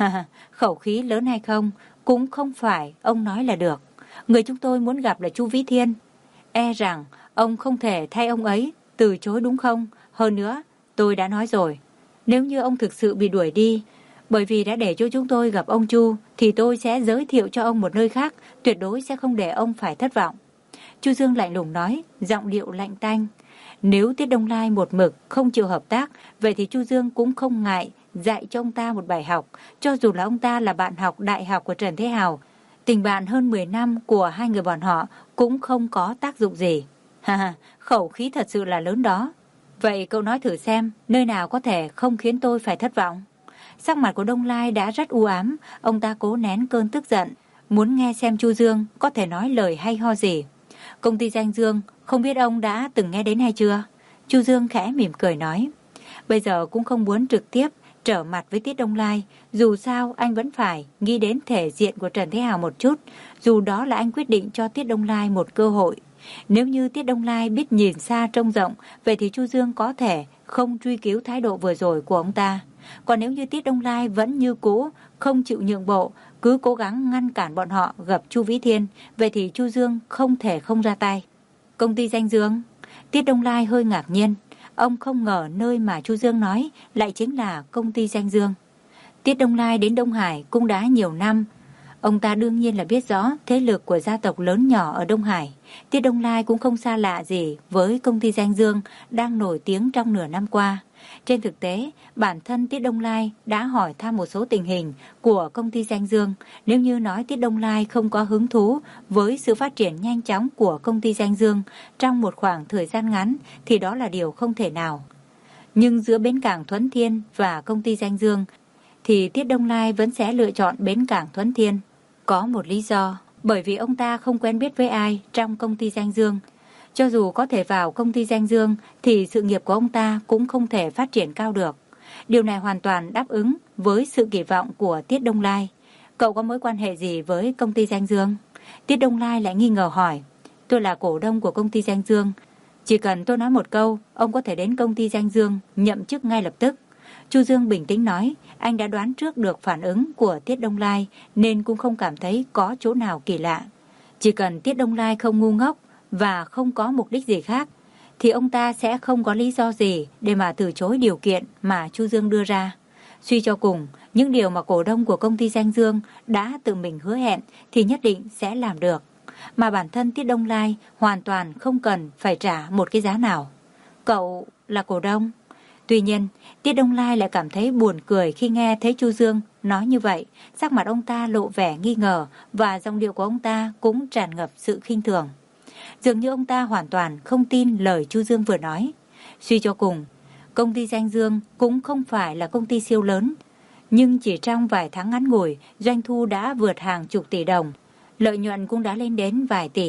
Khẩu khí lớn hay không cũng không phải ông nói là được. Người chúng tôi muốn gặp là Chu Vĩ Thiên. E rằng ông không thể thay ông ấy từ chối đúng không? Hơn nữa, tôi đã nói rồi, nếu như ông thực sự bị đuổi đi bởi vì đã để cho chúng tôi gặp ông Chu thì tôi sẽ giới thiệu cho ông một nơi khác, tuyệt đối sẽ không để ông phải thất vọng. Chu Dương lạnh lùng nói, giọng điệu lạnh tanh. Nếu Tiết Đông Lai một mực không chịu hợp tác, vậy thì Chu Dương cũng không ngại dạy cho ông ta một bài học. Cho dù là ông ta là bạn học đại học của Trần Thế Hào, tình bạn hơn mười năm của hai người bọn họ cũng không có tác dụng gì. Ha ha, khẩu khí thật sự là lớn đó. Vậy cậu nói thử xem, nơi nào có thể không khiến tôi phải thất vọng? Sắc mặt của Đông Lai đã rất u ám, ông ta cố nén cơn tức giận, muốn nghe xem Chu Dương có thể nói lời hay ho gì. Công ty Danh Dương, không biết ông đã từng nghe đến hay chưa? Chu Dương khẽ mỉm cười nói. Bây giờ cũng không muốn trực tiếp trở mặt với Tiết Đông Lai, dù sao anh vẫn phải nghĩ đến thể diện của Trần Thế Hào một chút, dù đó là anh quyết định cho Tiết Đông Lai một cơ hội. Nếu như Tiết Đông Lai biết nhìn xa trông rộng, vậy thì Chu Dương có thể không truy cứu thái độ vừa rồi của ông ta. Còn nếu như Tiết Đông Lai vẫn như cũ, không chịu nhượng bộ, cứ cố gắng ngăn cản bọn họ gặp Chu Vĩ Thiên, vậy thì Chu Dương không thể không ra tay. Công ty Danh Dương? Tiết Đông Lai hơi ngạc nhiên. Ông không ngờ nơi mà Chu Dương nói lại chính là công ty Danh Dương. Tiết Đông Lai đến Đông Hải cũng đã nhiều năm. Ông ta đương nhiên là biết rõ thế lực của gia tộc lớn nhỏ ở Đông Hải. Tiết Đông Lai cũng không xa lạ gì với công ty Danh Dương đang nổi tiếng trong nửa năm qua. Trên thực tế, bản thân Tiết Đông Lai đã hỏi thăm một số tình hình của công ty Danh Dương. Nếu như nói Tiết Đông Lai không có hứng thú với sự phát triển nhanh chóng của công ty Danh Dương trong một khoảng thời gian ngắn thì đó là điều không thể nào. Nhưng giữa bến cảng Thuấn Thiên và công ty Danh Dương thì Tiết Đông Lai vẫn sẽ lựa chọn bến cảng Thuấn Thiên. Có một lý do, bởi vì ông ta không quen biết với ai trong công ty Danh Dương. Cho dù có thể vào công ty Danh Dương thì sự nghiệp của ông ta cũng không thể phát triển cao được. Điều này hoàn toàn đáp ứng với sự kỳ vọng của Tiết Đông Lai. Cậu có mối quan hệ gì với công ty Danh Dương? Tiết Đông Lai lại nghi ngờ hỏi. Tôi là cổ đông của công ty Danh Dương. Chỉ cần tôi nói một câu, ông có thể đến công ty Danh Dương nhậm chức ngay lập tức. Chu Dương bình tĩnh nói, anh đã đoán trước được phản ứng của Tiết Đông Lai nên cũng không cảm thấy có chỗ nào kỳ lạ. Chỉ cần Tiết Đông Lai không ngu ngốc và không có mục đích gì khác thì ông ta sẽ không có lý do gì để mà từ chối điều kiện mà Chu Dương đưa ra. Suy cho cùng, những điều mà cổ đông của công ty Danh Dương đã tự mình hứa hẹn thì nhất định sẽ làm được. Mà bản thân Tiết Đông Lai hoàn toàn không cần phải trả một cái giá nào. Cậu là cổ đông? Tuy nhiên, Tiết Đông Lai lại cảm thấy buồn cười khi nghe thấy Chu Dương nói như vậy. Sắc mặt ông ta lộ vẻ nghi ngờ và giọng điệu của ông ta cũng tràn ngập sự khinh thường. Dường như ông ta hoàn toàn không tin lời Chu Dương vừa nói. Suy cho cùng, công ty Danh Dương cũng không phải là công ty siêu lớn. Nhưng chỉ trong vài tháng ngắn ngủi, doanh thu đã vượt hàng chục tỷ đồng. Lợi nhuận cũng đã lên đến vài tỷ.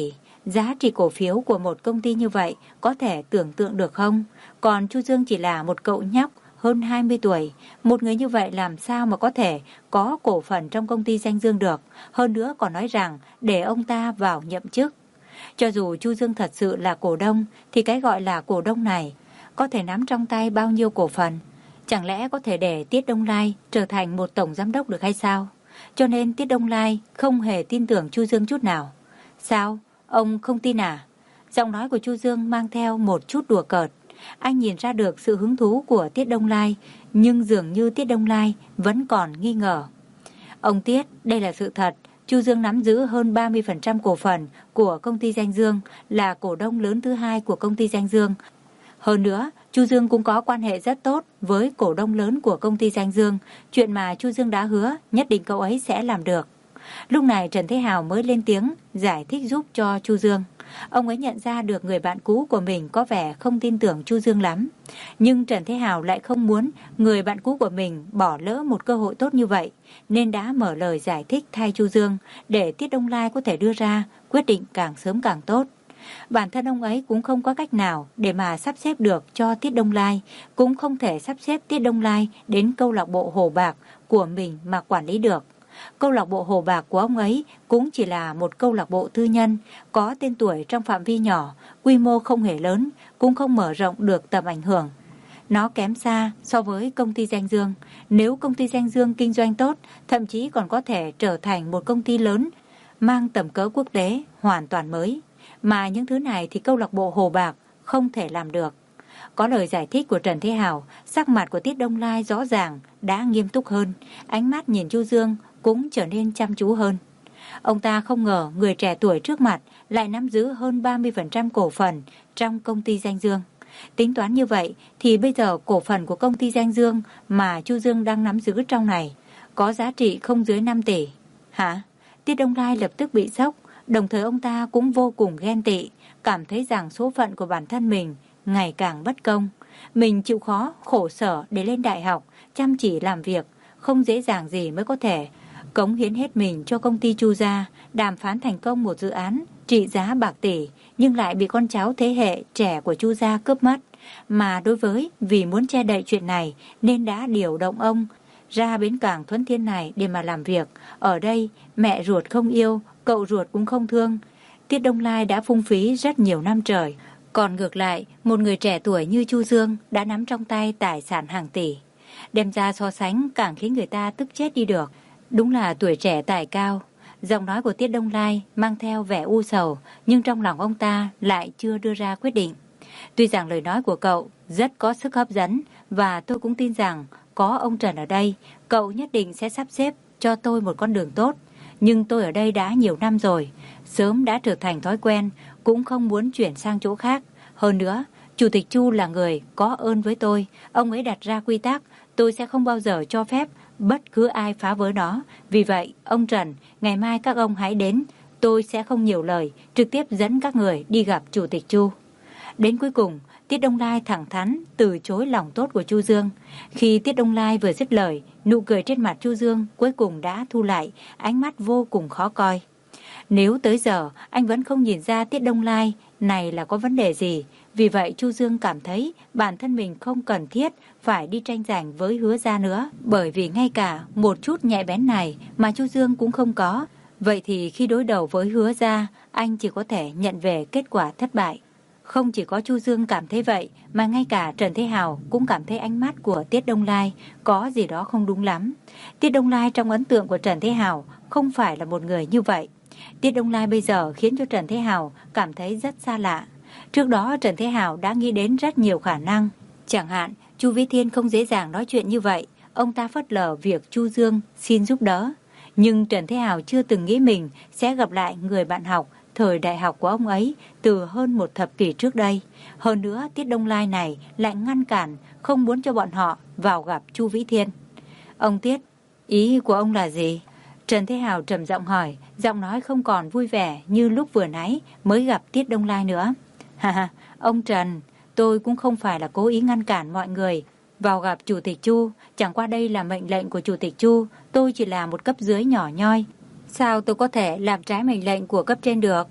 giá trị cổ phiếu của một công ty như vậy có thể tưởng tượng được không? Còn Chu Dương chỉ là một cậu nhóc hơn hai mươi tuổi. Một người như vậy làm sao mà có thể có cổ phần trong công ty Danh Dương được? Hơn nữa còn nói rằng để ông ta vào nhậm chức. Cho dù Chu Dương thật sự là cổ đông, thì cái gọi là cổ đông này có thể nắm trong tay bao nhiêu cổ phần? Chẳng lẽ có thể để Tiết Đông Lai trở thành một tổng giám đốc được hay sao? Cho nên Tiết Đông Lai không hề tin tưởng Chu Dương chút nào. Sao? Ông không tin à? Giọng nói của Chu Dương mang theo một chút đùa cợt. Anh nhìn ra được sự hứng thú của Tiết Đông Lai, nhưng dường như Tiết Đông Lai vẫn còn nghi ngờ. Ông Tiết, đây là sự thật. Chu Dương nắm giữ hơn ba mươi phần trăm cổ phần của công ty Danh Dương, là cổ đông lớn thứ hai của công ty Danh Dương. Hơn nữa, Chu Dương cũng có quan hệ rất tốt với cổ đông lớn của công ty Danh Dương, chuyện mà Chu Dương đã hứa nhất định cậu ấy sẽ làm được. Lúc này Trần Thế Hào mới lên tiếng giải thích giúp cho Chu Dương. Ông ấy nhận ra được người bạn cũ của mình có vẻ không tin tưởng Chu Dương lắm. Nhưng Trần Thế Hào lại không muốn người bạn cũ của mình bỏ lỡ một cơ hội tốt như vậy, nên đã mở lời giải thích thay Chu Dương để Tiết Đông Lai có thể đưa ra quyết định càng sớm càng tốt. Bản thân ông ấy cũng không có cách nào để mà sắp xếp được cho Tiết Đông Lai, cũng không thể sắp xếp Tiết Đông Lai đến câu lạc bộ Hồ Bạc của mình mà quản lý được. Câu lạc bộ Hồ Bạc của ông ấy cũng chỉ là một câu lạc bộ tư nhân, có tên tuổi trong phạm vi nhỏ, quy mô không hề lớn, cũng không mở rộng được tầm ảnh hưởng. Nó kém xa so với công ty Danh Dương. Nếu công ty Danh Dương kinh doanh tốt, thậm chí còn có thể trở thành một công ty lớn, mang tầm cỡ quốc tế, hoàn toàn mới. Mà những thứ này thì câu lạc bộ Hồ Bạc không thể làm được. Có lời giải thích của Trần Thế Hào, sắc mặt của Tiết Đông Lai rõ ràng đã nghiêm túc hơn, ánh mắt nhìn Chu Dương cũng trở nên chăm chú hơn. Ông ta không ngờ người trẻ tuổi trước mặt lại nắm giữ hơn ba mươi phần trăm cổ phần trong công ty Danh Dương. Tính toán như vậy thì bây giờ cổ phần của công ty Danh Dương mà Chu Dương đang nắm giữ trong này có giá trị không dưới năm tỷ. Hả? Tiết Đông Lai lập tức bị sốc, đồng thời ông ta cũng vô cùng ghen tị, cảm thấy rằng số phận của bản thân mình ngày càng bất công. Mình chịu khó, khổ sở để lên đại học, chăm chỉ làm việc, không dễ dàng gì mới có thể cống hiến hết mình cho công ty Chu gia, đàm phán thành công một dự án trị giá bạc tỷ, nhưng lại bị con cháu thế hệ trẻ của Chu gia cướp mất. Mà đối với vì muốn che đậy chuyện này nên đã điều động ông ra bến cảng Thuấn Thiên này để mà làm việc. Ở đây mẹ ruột không yêu, cậu ruột cũng không thương. Tiết Đông Lai đã phung phí rất nhiều năm trời. Còn ngược lại, một người trẻ tuổi như Chu Dương đã nắm trong tay tài sản hàng tỷ. Đem ra so sánh càng khiến người ta tức chết đi được. Đúng là tuổi trẻ tài cao. Giọng nói của Tiết Đông Lai mang theo vẻ u sầu, nhưng trong lòng ông ta lại chưa đưa ra quyết định. Tuy rằng lời nói của cậu rất có sức hấp dẫn, và tôi cũng tin rằng có ông Trần ở đây, cậu nhất định sẽ sắp xếp cho tôi một con đường tốt. Nhưng tôi ở đây đã nhiều năm rồi, sớm đã trở thành thói quen, cũng không muốn chuyển sang chỗ khác. Hơn nữa, Chủ tịch Chu là người có ơn với tôi, ông ấy đặt ra quy tắc, tôi sẽ không bao giờ cho phép bất cứ ai phá vỡ nó. Vì vậy, ông Trần, ngày mai các ông hãy đến, tôi sẽ không nhiều lời, trực tiếp dẫn các người đi gặp Chủ tịch Chu. Đến cuối cùng, Tiết Đông Lai thẳng thắn từ chối lòng tốt của Chu Dương. Khi Tiết Đông Lai vừa dứt lời, nụ cười trên mặt Chu Dương cuối cùng đã thu lại, ánh mắt vô cùng khó coi. Nếu tới giờ anh vẫn không nhìn ra Tiết Đông Lai này là có vấn đề gì, vì vậy Chu Dương cảm thấy bản thân mình không cần thiết phải đi tranh giành với Hứa Gia nữa, bởi vì ngay cả một chút nhạy bén này mà Chu Dương cũng không có. Vậy thì khi đối đầu với Hứa Gia, anh chỉ có thể nhận về kết quả thất bại. Không chỉ có Chu Dương cảm thấy vậy, mà ngay cả Trần Thế Hào cũng cảm thấy ánh mắt của Tiết Đông Lai có gì đó không đúng lắm. Tiết Đông Lai trong ấn tượng của Trần Thế Hào không phải là một người như vậy. Tiết Đông Lai bây giờ khiến cho Trần Thế Hào cảm thấy rất xa lạ. Trước đó Trần Thế Hào đã nghĩ đến rất nhiều khả năng. Chẳng hạn, Chu Vĩ Thiên không dễ dàng nói chuyện như vậy, ông ta phớt lờ việc Chu Dương xin giúp đỡ. Nhưng Trần Thế Hào chưa từng nghĩ mình sẽ gặp lại người bạn học thời đại học của ông ấy từ hơn một thập kỷ trước đây. Hơn nữa, Tiết Đông Lai này lại ngăn cản, không muốn cho bọn họ vào gặp Chu Vĩ Thiên. Ông Tiết, ý của ông là gì? Trần Thế Hào trầm giọng hỏi, giọng nói không còn vui vẻ như lúc vừa nãy mới gặp Tiết Đông Lai nữa. Ha ha, ông Trần, tôi cũng không phải là cố ý ngăn cản mọi người vào gặp Chủ tịch Chu, chẳng qua đây là mệnh lệnh của Chủ tịch Chu, tôi chỉ là một cấp dưới nhỏ nhoi. Sao tôi có thể làm trái mệnh lệnh của cấp trên được?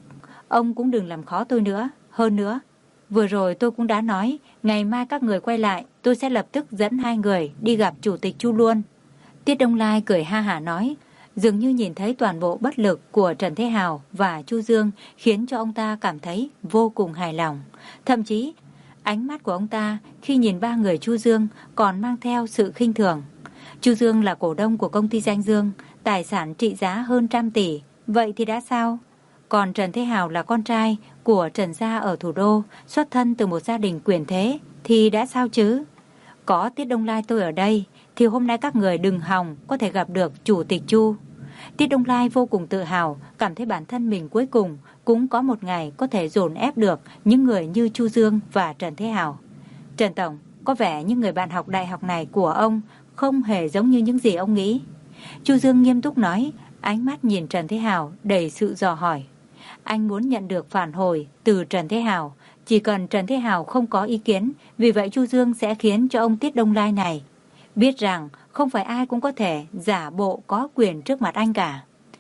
Ông cũng đừng làm khó tôi nữa. Hơn nữa, vừa rồi tôi cũng đã nói, ngày mai các người quay lại, tôi sẽ lập tức dẫn hai người đi gặp Chủ tịch Chu luôn. Tiết Đông Lai cười ha hả nói, dường như nhìn thấy toàn bộ bất lực của Trần Thế Hào và Chu Dương khiến cho ông ta cảm thấy vô cùng hài lòng. Thậm chí, ánh mắt của ông ta khi nhìn ba người Chu Dương còn mang theo sự khinh thường. Chu Dương là cổ đông của công ty Danh Dương, tài sản trị giá hơn trăm tỷ, vậy thì đã sao? Còn Trần Thế Hào là con trai của Trần gia ở thủ đô, xuất thân từ một gia đình quyền thế, thì đã sao chứ? Có Tiết Đông Lai tôi ở đây, thì hôm nay các người đừng hòng có thể gặp được Chủ tịch Chu. Tiết Đông Lai vô cùng tự hào, cảm thấy bản thân mình cuối cùng cũng có một ngày có thể dồn ép được những người như Chu Dương và Trần Thế Hào. Trần Tổng, có vẻ những người bạn học đại học này của ông không hề giống như những gì ông nghĩ. Chu Dương nghiêm túc nói, ánh mắt nhìn Trần Thế Hào đầy sự dò hỏi. Anh muốn nhận được phản hồi từ Trần Thế Hào, chỉ cần Trần Thế Hào không có ý kiến, vì vậy Chu Dương sẽ khiến cho ông Tiết Đông Lai này biết rằng không phải ai cũng có thể giả bộ có quyền trước mặt anh cả.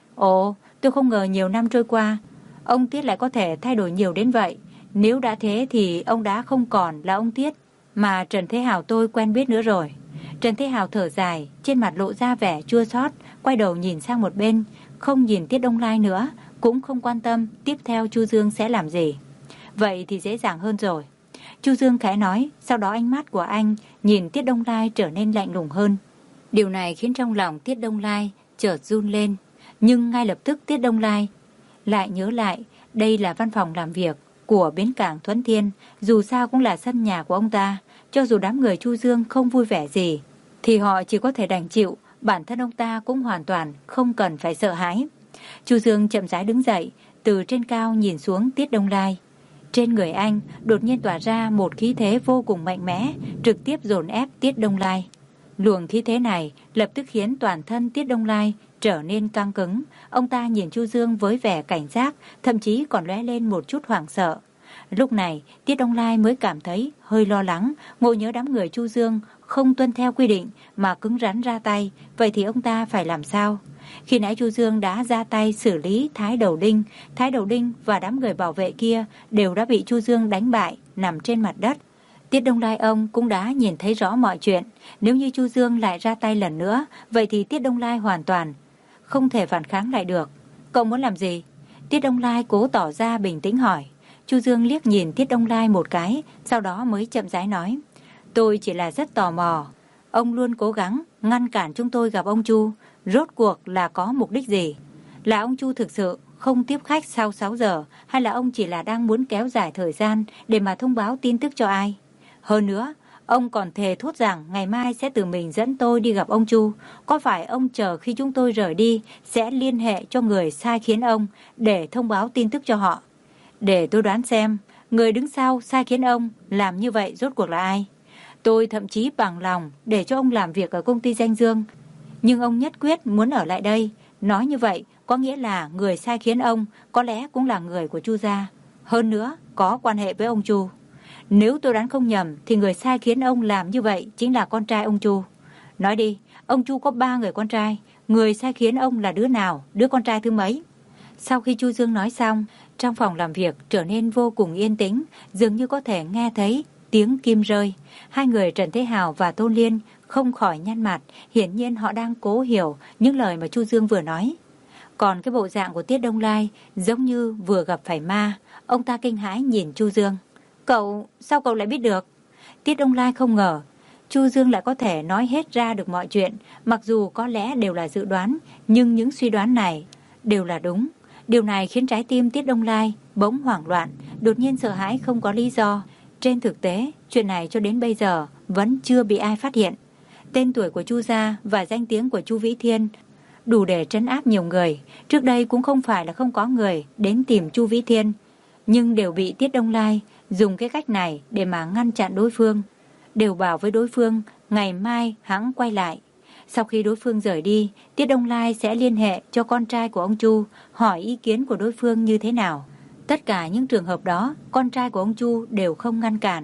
Ồ, tôi không ngờ nhiều năm trôi qua, ông Tiết lại có thể thay đổi nhiều đến vậy. Nếu đã thế thì ông đã không còn là ông Tiết mà Trần Thế Hào tôi quen biết nữa rồi. Trần Thế Hào thở dài, trên mặt lộ ra vẻ chua xót, quay đầu nhìn sang một bên, không nhìn Tiết Đông Lai nữa, cũng không quan tâm tiếp theo Chu Dương sẽ làm gì. Vậy thì dễ dàng hơn rồi. Chu Dương khẽ nói, sau đó ánh mắt của anh nhìn Tiết Đông Lai trở nên lạnh lùng hơn. Điều này khiến trong lòng Tiết Đông Lai chợt run lên, nhưng ngay lập tức Tiết Đông Lai lại nhớ lại, đây là văn phòng làm việc của bến cảng Thuấn Thiên, dù sao cũng là sân nhà của ông ta, cho dù đám người Chu Dương không vui vẻ gì, thì họ chỉ có thể đành chịu, bản thân ông ta cũng hoàn toàn không cần phải sợ hãi. Chu Dương chậm rãi đứng dậy, từ trên cao nhìn xuống Tiết Đông Lai. Trên người anh đột nhiên tỏa ra một khí thế vô cùng mạnh mẽ, trực tiếp dồn ép Tiết Đông Lai. Luồng khí thế này lập tức khiến toàn thân Tiết Đông Lai trở nên căng cứng. Ông ta nhìn Chu Dương với vẻ cảnh giác, thậm chí còn lóe lên một chút hoảng sợ. Lúc này Tiết Đông Lai mới cảm thấy hơi lo lắng, ngộ nhớ đám người Chu Dương không tuân theo quy định mà cứng rắn ra tay, vậy thì ông ta phải làm sao? Khi nãy Chu Dương đã ra tay xử lý Thái Đầu Đinh, Thái Đầu Đinh và đám người bảo vệ kia đều đã bị Chu Dương đánh bại, nằm trên mặt đất. Tiết Đông Lai ông cũng đã nhìn thấy rõ mọi chuyện, nếu như Chu Dương lại ra tay lần nữa, vậy thì Tiết Đông Lai hoàn toàn không thể phản kháng lại được. Cậu muốn làm gì? Tiết Đông Lai cố tỏ ra bình tĩnh hỏi. Chu Dương liếc nhìn Tiết Đông Lai một cái, sau đó mới chậm rãi nói, tôi chỉ là rất tò mò, ông luôn cố gắng ngăn cản chúng tôi gặp ông Chu, rốt cuộc là có mục đích gì? Là ông Chu thực sự không tiếp khách sau sáu giờ, hay là ông chỉ là đang muốn kéo dài thời gian để mà thông báo tin tức cho ai? Hơn nữa, ông còn thề thốt rằng ngày mai sẽ tự mình dẫn tôi đi gặp ông Chu. Có phải ông chờ khi chúng tôi rời đi sẽ liên hệ cho người sai khiến ông để thông báo tin tức cho họ? Để tôi đoán xem, người đứng sau sai khiến ông làm như vậy rốt cuộc là ai? Tôi thậm chí bằng lòng để cho ông làm việc ở công ty Danh Dương, nhưng ông nhất quyết muốn ở lại đây. Nói như vậy có nghĩa là người sai khiến ông có lẽ cũng là người của Chu gia, hơn nữa có quan hệ với ông Chu. Nếu tôi đoán không nhầm thì người sai khiến ông làm như vậy chính là con trai ông Chu. Nói đi, ông Chu có ba người con trai, người sai khiến ông là đứa nào, đứa con trai thứ mấy? Sau khi Chu Dương nói xong, trong phòng làm việc trở nên vô cùng yên tĩnh, dường như có thể nghe thấy tiếng kim rơi. Hai người Trần Thế Hào và Tôn Liên không khỏi nhăn mặt, hiển nhiên họ đang cố hiểu những lời mà Chu Dương vừa nói. Còn cái bộ dạng của Tiết Đông Lai giống như vừa gặp phải ma. Ông ta kinh hãi nhìn Chu Dương. Cậu, sao cậu lại biết được? Tiết Đông Lai không ngờ Chu Dương lại có thể nói hết ra được mọi chuyện, mặc dù có lẽ đều là dự đoán, nhưng những suy đoán này đều là đúng. Điều này khiến trái tim Tiết Đông Lai bỗng hoảng loạn, đột nhiên sợ hãi không có lý do. Trên thực tế, chuyện này cho đến bây giờ vẫn chưa bị ai phát hiện. Tên tuổi của Chu gia và danh tiếng của Chu Vĩ Thiên đủ để trấn áp nhiều người. Trước đây cũng không phải là không có người đến tìm Chu Vĩ Thiên, nhưng đều bị Tiết Đông Lai dùng cái cách này để mà ngăn chặn đối phương. Đều bảo với đối phương ngày mai hắn quay lại. Sau khi đối phương rời đi, Tiết Đông Lai sẽ liên hệ cho con trai của ông Chu, hỏi ý kiến của đối phương như thế nào. Tất cả những trường hợp đó, con trai của ông Chu đều không ngăn cản.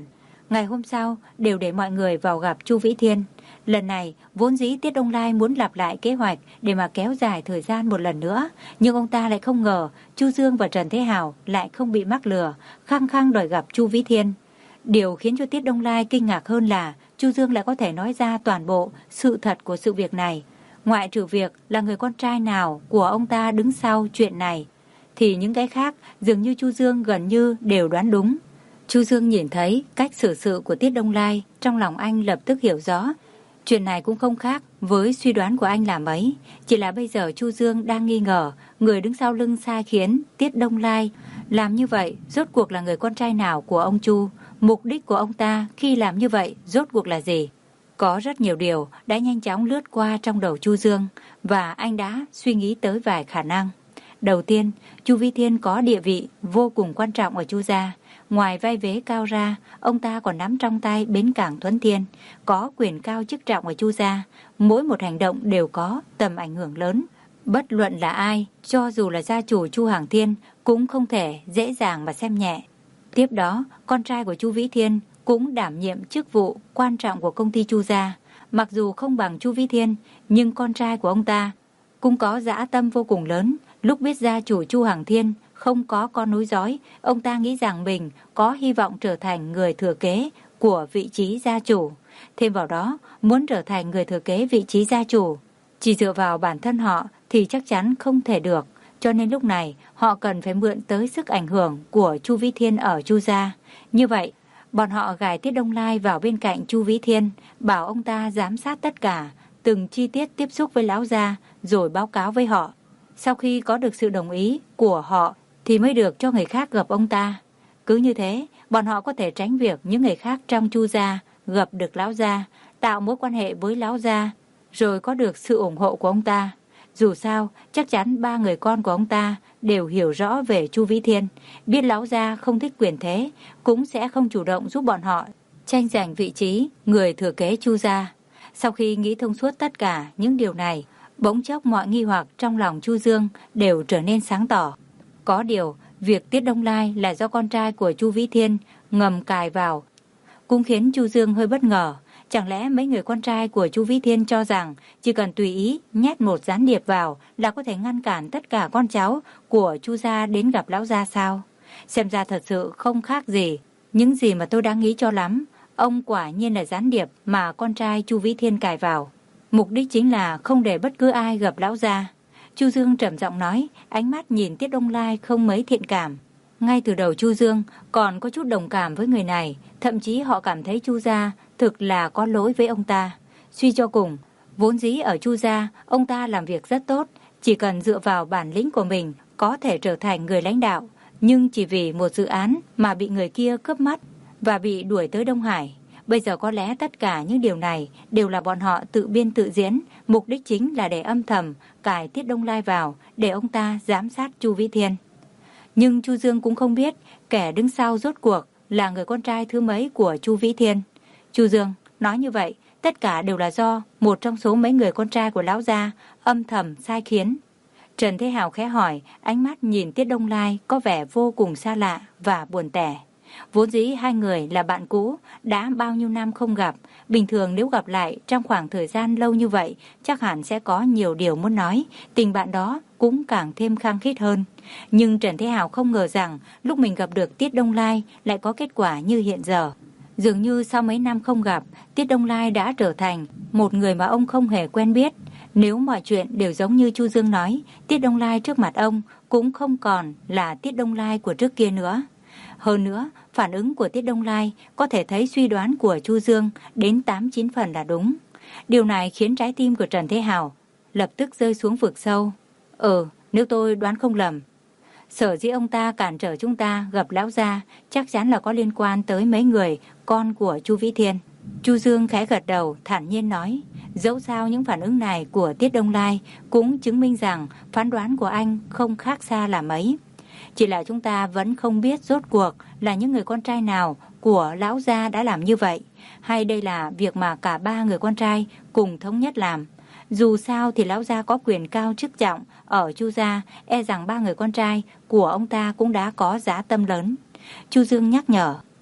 Ngày hôm sau đều để mọi người vào gặp Chu Vĩ Thiên. Lần này vốn dĩ Tiết Đông Lai muốn lặp lại kế hoạch để mà kéo dài thời gian một lần nữa, nhưng ông ta lại không ngờ Chu Dương và Trần Thế Hào lại không bị mắc lừa, khăng khăng đòi gặp Chu Vĩ Thiên. Điều khiến cho Tiết Đông Lai kinh ngạc hơn là Chu Dương lại có thể nói ra toàn bộ sự thật của sự việc này. Ngoại trừ việc là người con trai nào của ông ta đứng sau chuyện này, thì những cái khác dường như Chu Dương gần như đều đoán đúng. Chu Dương nhìn thấy cách xử sự của Tiết Đông Lai, trong lòng anh lập tức hiểu rõ. Chuyện này cũng không khác với suy đoán của anh là mấy. Chỉ là bây giờ Chu Dương đang nghi ngờ người đứng sau lưng sai khiến Tiết Đông Lai làm như vậy rốt cuộc là người con trai nào của ông Chu. Mục đích của ông ta khi làm như vậy rốt cuộc là gì? Có rất nhiều điều đã nhanh chóng lướt qua trong đầu Chu Dương, và anh đã suy nghĩ tới vài khả năng. Đầu tiên, Chu Vĩ Thiên có địa vị vô cùng quan trọng ở Chu gia. Ngoài vai vế cao ra, ông ta còn nắm trong tay bến cảng Thuấn Thiên, có quyền cao chức trọng ở Chu gia. Mỗi một hành động đều có tầm ảnh hưởng lớn. Bất luận là ai, cho dù là gia chủ Chu Hàng Thiên, cũng không thể dễ dàng mà xem nhẹ. Tiếp đó, con trai của Chu Vĩ Thiên cũng đảm nhiệm chức vụ quan trọng của công ty Chu gia. Mặc dù không bằng Chu Vĩ Thiên, nhưng con trai của ông ta cũng có dã tâm vô cùng lớn. Lúc biết gia chủ Chu Hàng Thiên không có con nối dõi, ông ta nghĩ rằng mình có hy vọng trở thành người thừa kế của vị trí gia chủ. Thêm vào đó, muốn trở thành người thừa kế vị trí gia chủ, chỉ dựa vào bản thân họ thì chắc chắn không thể được. Cho nên lúc này, họ cần phải mượn tới sức ảnh hưởng của Chu Vĩ Thiên ở Chu gia. Như vậy, bọn họ gài Tiết Đông Lai vào bên cạnh Chu Vĩ Thiên, bảo ông ta giám sát tất cả, từng chi tiết tiếp xúc với lão gia, rồi báo cáo với họ. Sau khi có được sự đồng ý của họ thì mới được cho người khác gặp ông ta. Cứ như thế, bọn họ có thể tránh việc những người khác trong Chu gia gặp được lão gia, tạo mối quan hệ với lão gia, rồi có được sự ủng hộ của ông ta. Dù sao, chắc chắn ba người con của ông ta đều hiểu rõ về Chu Vĩ Thiên, biết lão gia không thích quyền thế, cũng sẽ không chủ động giúp bọn họ tranh giành vị trí người thừa kế Chu gia. Sau khi nghĩ thông suốt tất cả những điều này, bỗng chốc mọi nghi hoặc trong lòng Chu Dương đều trở nên sáng tỏ. Có điều, việc Tiết Đông Lai là do con trai của Chu Vĩ Thiên ngầm cài vào cũng khiến Chu Dương hơi bất ngờ. Chẳng lẽ mấy người con trai của Chu Vĩ Thiên cho rằng chỉ cần tùy ý nhét một gián điệp vào là có thể ngăn cản tất cả con cháu của Chu gia đến gặp lão gia sao? Xem ra thật sự không khác gì những gì mà tôi đã nghĩ cho lắm. Ông quả nhiên là gián điệp mà con trai Chu Vĩ Thiên cài vào. Mục đích chính là không để bất cứ ai gặp lão gia. Chu Dương trầm giọng nói, ánh mắt nhìn Tiết Đông Lai không mấy thiện cảm. Ngay từ đầu Chu Dương còn có chút đồng cảm với người này, thậm chí họ cảm thấy Chu gia thực là có lỗi với ông ta. Suy cho cùng, vốn dĩ ở Chu gia, ông ta làm việc rất tốt, chỉ cần dựa vào bản lĩnh của mình có thể trở thành người lãnh đạo, nhưng chỉ vì một dự án mà bị người kia cướp mất và bị đuổi tới Đông Hải. Bây giờ có lẽ tất cả những điều này đều là bọn họ tự biên tự diễn, mục đích chính là để âm thầm cài Tiết Đông Lai vào để ông ta giám sát Chu Vĩ Thiên. Nhưng Chu Dương cũng không biết kẻ đứng sau rốt cuộc là người con trai thứ mấy của Chu Vĩ Thiên. Chu Dương nói như vậy, tất cả đều là do một trong số mấy người con trai của lão gia âm thầm sai khiến. Trần Thế Hào khẽ hỏi, ánh mắt nhìn Tiết Đông Lai có vẻ vô cùng xa lạ và buồn tẻ. Vốn dĩ hai người là bạn cũ, đã bao nhiêu năm không gặp. Bình thường nếu gặp lại trong khoảng thời gian lâu như vậy, chắc hẳn sẽ có nhiều điều muốn nói. Tình bạn đó cũng càng thêm khăng khít hơn. Nhưng Trần Thế Hào không ngờ rằng lúc mình gặp được Tiết Đông Lai lại có kết quả như hiện giờ. Dường như sau mấy năm không gặp, Tiết Đông Lai đã trở thành một người mà ông không hề quen biết. Nếu mọi chuyện đều giống như Chu Dương nói, Tiết Đông Lai trước mặt ông cũng không còn là Tiết Đông Lai của trước kia nữa. Hơn nữa, phản ứng của Tiết Đông Lai có thể thấy suy đoán của Chu Dương đến tám chín phần là đúng. Điều này khiến trái tim của Trần Thế Hào lập tức rơi xuống vực sâu. Ừ, nếu tôi đoán không lầm, sở dĩ ông ta cản trở chúng ta gặp lão gia chắc chắn là có liên quan tới mấy người con của Chu Vĩ Thiên. Chu Dương khẽ gật đầu, thản nhiên nói, dẫu sao những phản ứng này của Tiết Đông Lai cũng chứng minh rằng phán đoán của anh không khác xa là mấy. Chỉ là chúng ta vẫn không biết rốt cuộc là những người con trai nào của lão gia đã làm như vậy, hay đây là việc mà cả ba người con trai cùng thống nhất làm. Dù sao thì lão gia có quyền cao chức trọng ở Chu gia, e rằng ba người con trai của ông ta cũng đã có dã tâm lớn. Chu Dương nhắc nhở,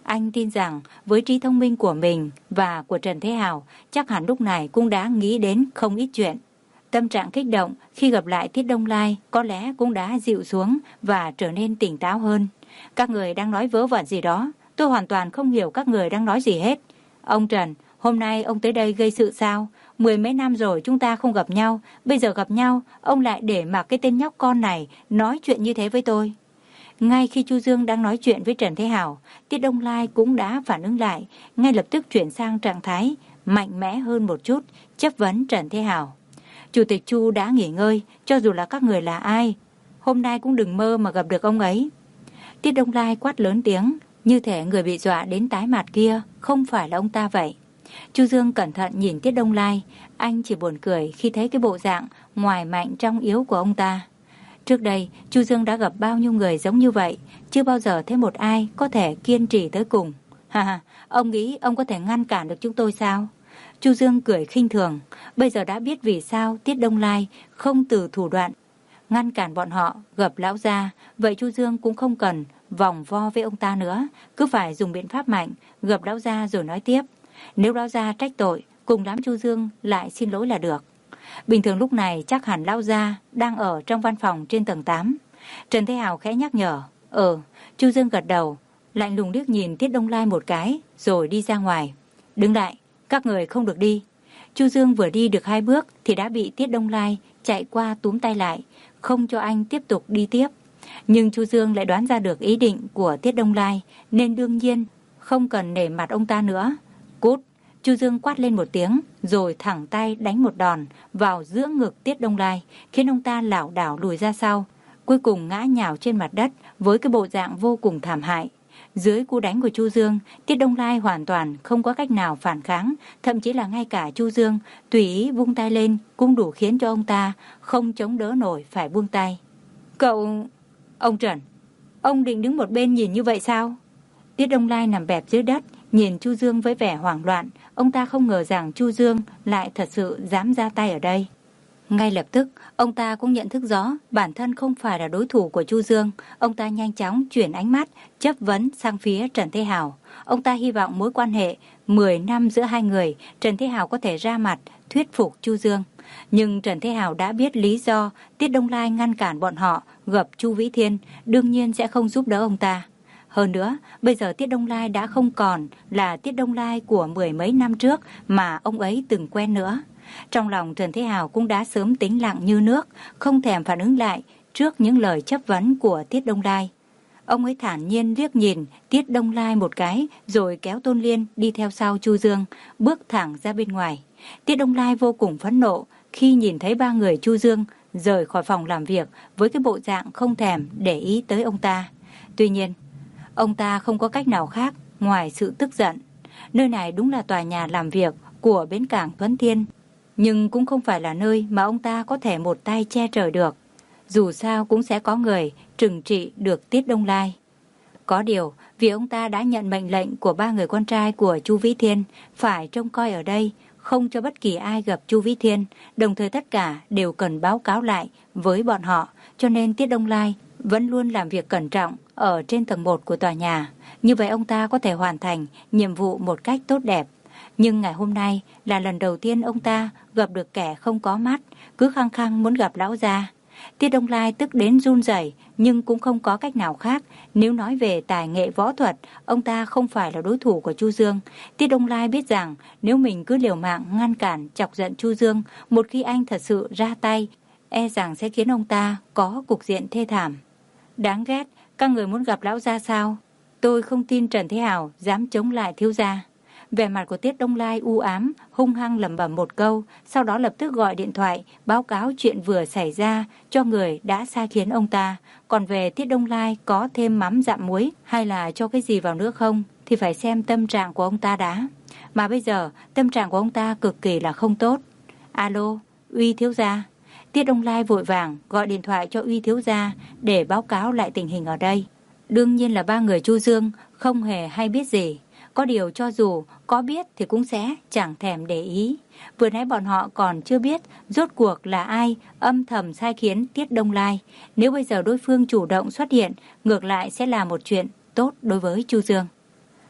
Anh tin rằng với trí thông minh của mình và của Trần Thế Hào, chắc hẳn lúc này cũng đã nghĩ đến không ít chuyện. Tâm trạng kích động khi gặp lại Tiết Đông Lai có lẽ cũng đã dịu xuống và trở nên tỉnh táo hơn. Các người đang nói vớ vẩn gì đó, tôi hoàn toàn không hiểu các người đang nói gì hết. Ông Trần, hôm nay ông tới đây gây sự sao? Mười mấy năm rồi chúng ta không gặp nhau, bây giờ gặp nhau, ông lại để mặc cái tên nhóc con này nói chuyện như thế với tôi. Ngay khi Chu Dương đang nói chuyện với Trần Thế Hào, Tiết Đông Lai cũng đã phản ứng lại, ngay lập tức chuyển sang trạng thái mạnh mẽ hơn một chút, chất vấn Trần Thế Hào. Chủ tịch Chu đã nghỉ ngơi, cho dù là các người là ai, hôm nay cũng đừng mơ mà gặp được ông ấy. Tiết Đông Lai quát lớn tiếng, như thể người bị dọa đến tái mặt kia không phải là ông ta vậy. Chu Dương cẩn thận nhìn Tiết Đông Lai, anh chỉ buồn cười khi thấy cái bộ dạng ngoài mạnh trong yếu của ông ta. Trước đây, Chu Dương đã gặp bao nhiêu người giống như vậy, chưa bao giờ thấy một ai có thể kiên trì tới cùng. Ha ha, ông nghĩ ông có thể ngăn cản được chúng tôi sao? Chu Dương cười khinh thường, bây giờ đã biết vì sao Tiết Đông Lai không từ thủ đoạn ngăn cản bọn họ gặp lão gia, vậy Chu Dương cũng không cần vòng vo với ông ta nữa, cứ phải dùng biện pháp mạnh, gặp lão gia rồi nói tiếp. Nếu lão gia trách tội, cùng lắm Chu Dương lại xin lỗi là được. Bình thường lúc này chắc hẳn lão gia đang ở trong văn phòng trên tầng tám. Trần Thế Hào khẽ nhắc nhở. Ờ, Chu Dương gật đầu, lạnh lùng liếc nhìn Tiết Đông Lai một cái, rồi đi ra ngoài. Đứng lại, các người không được đi. Chu Dương vừa đi được hai bước thì đã bị Tiết Đông Lai chạy qua túm tay lại, không cho anh tiếp tục đi tiếp. Nhưng Chu Dương lại đoán ra được ý định của Tiết Đông Lai, nên đương nhiên không cần nể mặt ông ta nữa. Cút! Chu Dương quát lên một tiếng, rồi thẳng tay đánh một đòn vào giữa ngực Tiết Đông Lai, khiến ông ta lảo đảo lùi ra sau, cuối cùng ngã nhào trên mặt đất với cái bộ dạng vô cùng thảm hại. Dưới cú đánh của Chu Dương, Tiết Đông Lai hoàn toàn không có cách nào phản kháng, thậm chí là ngay cả Chu Dương tùy ý vung tay lên cũng đủ khiến cho ông ta không chống đỡ nổi phải buông tay. Cậu... Ông Trần, ông định đứng một bên nhìn như vậy sao? Tiết Đông Lai nằm bẹp dưới đất, nhìn Chu Dương với vẻ hoảng loạn. Ông ta không ngờ rằng Chu Dương lại thật sự dám ra tay ở đây. Ngay lập tức, ông ta cũng nhận thức rõ bản thân không phải là đối thủ của Chu Dương. Ông ta nhanh chóng chuyển ánh mắt, chất vấn sang phía Trần Thế Hào. Ông ta hy vọng mối quan hệ mười năm giữa hai người, Trần Thế Hào có thể ra mặt, thuyết phục Chu Dương. Nhưng Trần Thế Hào đã biết lý do Tiết Đông Lai ngăn cản bọn họ gặp Chu Vĩ Thiên, đương nhiên sẽ không giúp đỡ ông ta. Hơn nữa, bây giờ Tiết Đông Lai đã không còn là Tiết Đông Lai của mười mấy năm trước mà ông ấy từng quen nữa. Trong lòng Trần Thế Hào cũng đã sớm tĩnh lặng như nước, không thèm phản ứng lại trước những lời chất vấn của Tiết Đông Lai. Ông ấy thản nhiên liếc nhìn Tiết Đông Lai một cái, rồi kéo Tôn Liên đi theo sau Chu Dương, bước thẳng ra bên ngoài. Tiết Đông Lai vô cùng phẫn nộ khi nhìn thấy ba người Chu Dương rời khỏi phòng làm việc với cái bộ dạng không thèm để ý tới ông ta. Tuy nhiên, ông ta không có cách nào khác ngoài sự tức giận. Nơi này đúng là tòa nhà làm việc của bến cảng Tuấn Thiên, nhưng cũng không phải là nơi mà ông ta có thể một tay che trời được. Dù sao cũng sẽ có người trừng trị được Tiết Đông Lai. Có điều, vì ông ta đã nhận mệnh lệnh của ba người con trai của Chu Vĩ Thiên phải trông coi ở đây, không cho bất kỳ ai gặp Chu Vĩ Thiên, đồng thời tất cả đều cần báo cáo lại với bọn họ, cho nên Tiết Đông Lai vẫn luôn làm việc cẩn trọng ở trên tầng một của tòa nhà. Như vậy ông ta có thể hoàn thành nhiệm vụ một cách tốt đẹp. Nhưng ngày hôm nay là lần đầu tiên ông ta gặp được kẻ không có mắt, cứ khăng khăng muốn gặp lão gia. Tiết Đông Lai tức đến run rẩy, nhưng cũng không có cách nào khác. Nếu nói về tài nghệ võ thuật, ông ta không phải là đối thủ của Chu Dương. Tiết Đông Lai biết rằng nếu mình cứ liều mạng ngăn cản chọc giận Chu Dương, một khi anh thật sự ra tay, e rằng sẽ khiến ông ta có cục diện thê thảm. Đáng ghét, các người muốn gặp lão gia sao? Tôi không tin Trần Thế Hào dám chống lại thiếu gia. Vẻ mặt của Tiết Đông Lai u ám, hung hăng lẩm bẩm một câu, sau đó lập tức gọi điện thoại báo cáo chuyện vừa xảy ra cho người đã sai khiến ông ta. Còn về Tiết Đông Lai có thêm mắm dặm muối hay là cho cái gì vào nữa không thì phải xem tâm trạng của ông ta đã. Mà bây giờ tâm trạng của ông ta cực kỳ là không tốt. Alo, Uy thiếu gia. Tiết Đông Lai vội vàng gọi điện thoại cho Uy thiếu gia để báo cáo lại tình hình ở đây. Đương nhiên là ba người Chu Dương không hề hay biết gì. Có điều cho dù có biết thì cũng sẽ chẳng thèm để ý. Vừa nãy bọn họ còn chưa biết rốt cuộc là ai âm thầm sai khiến Tiết Đông Lai. Nếu bây giờ đối phương chủ động xuất hiện, ngược lại sẽ là một chuyện tốt đối với Chu Dương.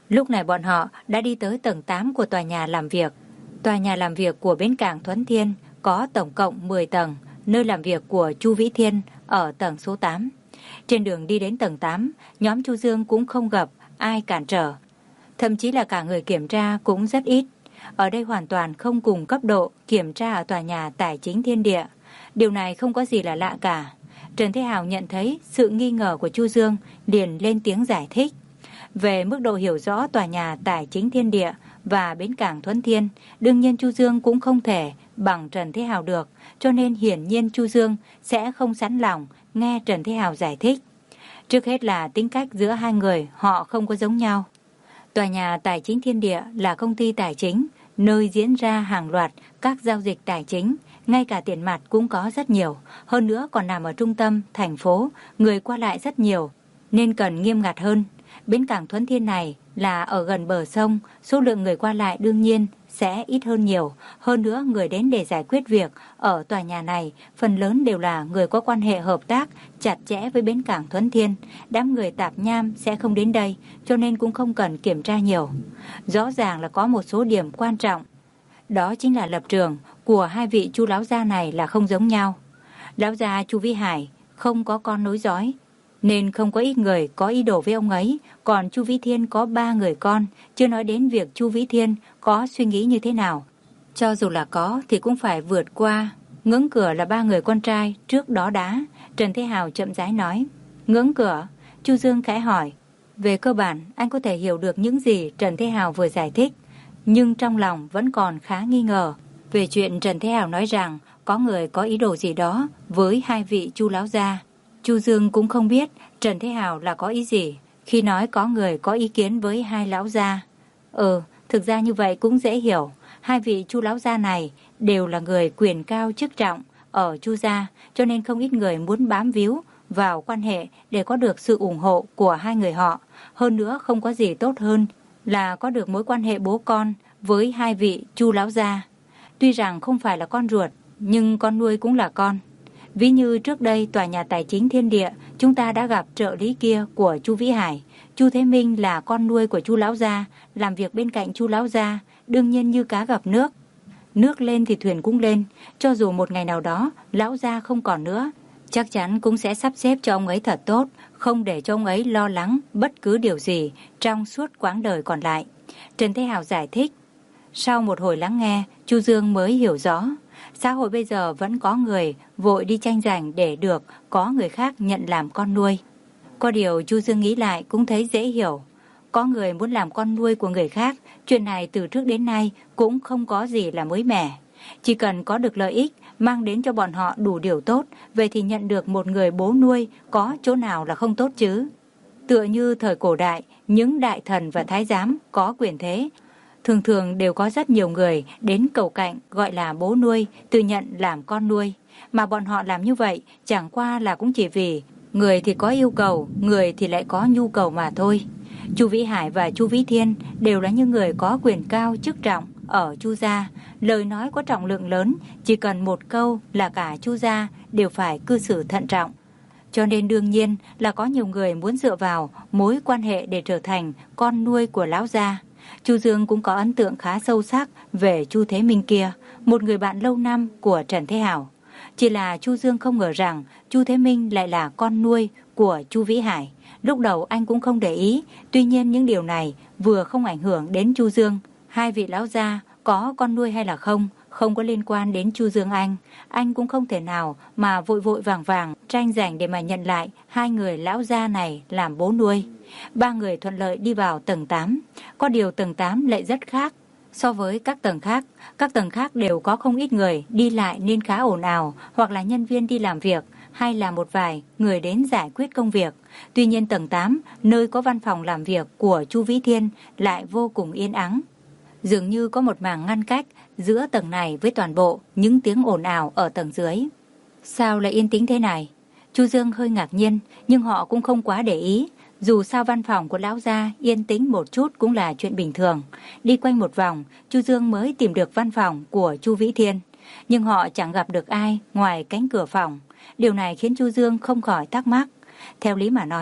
Lúc này bọn họ đã đi tới tầng tám của tòa nhà làm việc. Tòa nhà làm việc của bến cảng Thuấn Thiên có tổng cộng mười tầng, nơi làm việc của Chu Vĩ Thiên ở tầng số tám. Trên đường đi đến tầng tám, nhóm Chu Dương cũng không gặp ai cản trở. Thậm chí là cả người kiểm tra cũng rất ít. Ở đây hoàn toàn không cùng cấp độ kiểm tra ở tòa nhà Tài chính Thiên Địa. Điều này không có gì là lạ cả. Trần Thế Hào nhận thấy sự nghi ngờ của Chu Dương, liền lên tiếng giải thích. Về mức độ hiểu rõ tòa nhà Tài chính Thiên Địa và bến cảng Thuấn Thiên, đương nhiên Chu Dương cũng không thể bằng Trần Thế Hào được, cho nên hiển nhiên Chu Dương sẽ không sẵn lòng nghe Trần Thế Hào giải thích. Trước hết là tính cách giữa hai người họ không có giống nhau. Tòa nhà Tài chính Thiên Địa là công ty tài chính, nơi diễn ra hàng loạt các giao dịch tài chính, ngay cả tiền mặt cũng có rất nhiều, hơn nữa còn nằm ở trung tâm thành phố, người qua lại rất nhiều, nên cần nghiêm ngặt hơn. Bến cảng Thuấn Thiên này là ở gần bờ sông, số lượng người qua lại đương nhiên sẽ ít hơn nhiều. Hơn nữa người đến để giải quyết việc ở tòa nhà này phần lớn đều là người có quan hệ hợp tác chặt chẽ với bến cảng Thuấn Thiên. Đám người tạp nham sẽ không đến đây, cho nên cũng không cần kiểm tra nhiều. Rõ ràng là có một số điểm quan trọng, đó chính là lập trường của hai vị Chu lão gia này là không giống nhau. Lão gia Chu Vĩ Hải không có con nối dõi, nên không có ít người có ý đồ với ông ấy. Còn Chu Vĩ Thiên có ba người con, chưa nói đến việc Chu Vĩ Thiên có suy nghĩ như thế nào. Cho dù là có thì cũng phải vượt qua ngưỡng cửa là ba người con trai trước đó đã. Trần Thế Hào chậm rãi nói. Ngưỡng cửa? Chu Dương khẽ hỏi. Về cơ bản anh có thể hiểu được những gì Trần Thế Hào vừa giải thích, nhưng trong lòng vẫn còn khá nghi ngờ về chuyện Trần Thế Hào nói rằng có người có ý đồ gì đó với hai vị Chu lão gia. Chu Dương cũng không biết Trần Thế Hào là có ý gì khi nói có người có ý kiến với hai lão gia. Ừ, thực ra như vậy cũng dễ hiểu. Hai vị Chu lão gia này đều là người quyền cao chức trọng ở Chu gia, cho nên không ít người muốn bám víu vào quan hệ để có được sự ủng hộ của hai người họ. Hơn nữa không có gì tốt hơn là có được mối quan hệ bố con với hai vị Chu lão gia. Tuy rằng không phải là con ruột, nhưng con nuôi cũng là con. Ví như trước đây tòa nhà Tài chính Thiên Địa, chúng ta đã gặp trợ lý kia của Chu Vĩ Hải. Chu Thế Minh là con nuôi của Chu lão gia, làm việc bên cạnh Chu lão gia, đương nhiên như cá gặp nước. Nước lên thì thuyền cũng lên, cho dù một ngày nào đó lão gia không còn nữa, chắc chắn cũng sẽ sắp xếp cho ông ấy thật tốt, không để cho ông ấy lo lắng bất cứ điều gì trong suốt quãng đời còn lại. Trần Thế Hào giải thích. Sau một hồi lắng nghe, Chu Dương mới hiểu rõ. Xã hội bây giờ vẫn có người vội đi tranh giành để được có người khác nhận làm con nuôi. Có điều Chu Dương nghĩ lại cũng thấy dễ hiểu. Có người muốn làm con nuôi của người khác, chuyện này từ trước đến nay cũng không có gì là mới mẻ. Chỉ cần có được lợi ích mang đến cho bọn họ đủ điều tốt, vậy thì nhận được một người bố nuôi có chỗ nào là không tốt chứ. Tựa như thời cổ đại, những đại thần và thái giám có quyền thế, thường thường đều có rất nhiều người đến cầu cạnh gọi là bố nuôi, tự nhận làm con nuôi. Mà bọn họ làm như vậy chẳng qua là cũng chỉ vì người thì có yêu cầu, người thì lại có nhu cầu mà thôi. Chu Vĩ Hải và Chu Vĩ Thiên đều là những người có quyền cao chức trọng ở Chu gia. Lời nói có trọng lượng lớn, chỉ cần một câu là cả Chu gia đều phải cư xử thận trọng. Cho nên đương nhiên là có nhiều người muốn dựa vào mối quan hệ để trở thành con nuôi của lão gia. Chu Dương cũng có ấn tượng khá sâu sắc về Chu Thế Minh kia, một người bạn lâu năm của Trần Thế Hào. Chỉ là Chu Dương không ngờ rằng Chu Thế Minh lại là con nuôi của Chu Vĩ Hải. Lúc đầu anh cũng không để ý, tuy nhiên những điều này vừa không ảnh hưởng đến Chu Dương. Hai vị lão gia có con nuôi hay là không, không có liên quan đến Chu Dương anh. Anh cũng không thể nào mà vội vội vàng vàng tranh giành để mà nhận lại hai người lão gia này làm bố nuôi. Ba người thuận lợi đi vào tầng tám. Có điều tầng tám lại rất khác so với các tầng khác. Các tầng khác đều có không ít người đi lại nên khá ồn ào, hoặc là nhân viên đi làm việc, hay là một vài người đến giải quyết công việc. Tuy nhiên tầng tám, nơi có văn phòng làm việc của Chu Vĩ Thiên, lại vô cùng yên ắng. Dường như có một mảng ngăn cách giữa tầng này với toàn bộ những tiếng ồn ào ở tầng dưới. Sao lại yên tĩnh thế này? Chu Dương hơi ngạc nhiên, nhưng họ cũng không quá để ý. Dù sao văn phòng của lão gia yên tĩnh một chút cũng là chuyện bình thường. Đi quanh một vòng, Chu Dương mới tìm được văn phòng của Chu Vĩ Thiên. Nhưng họ chẳng gặp được ai ngoài cánh cửa phòng. Điều này khiến Chu Dương không khỏi thắc mắc. Theo lý mà nói,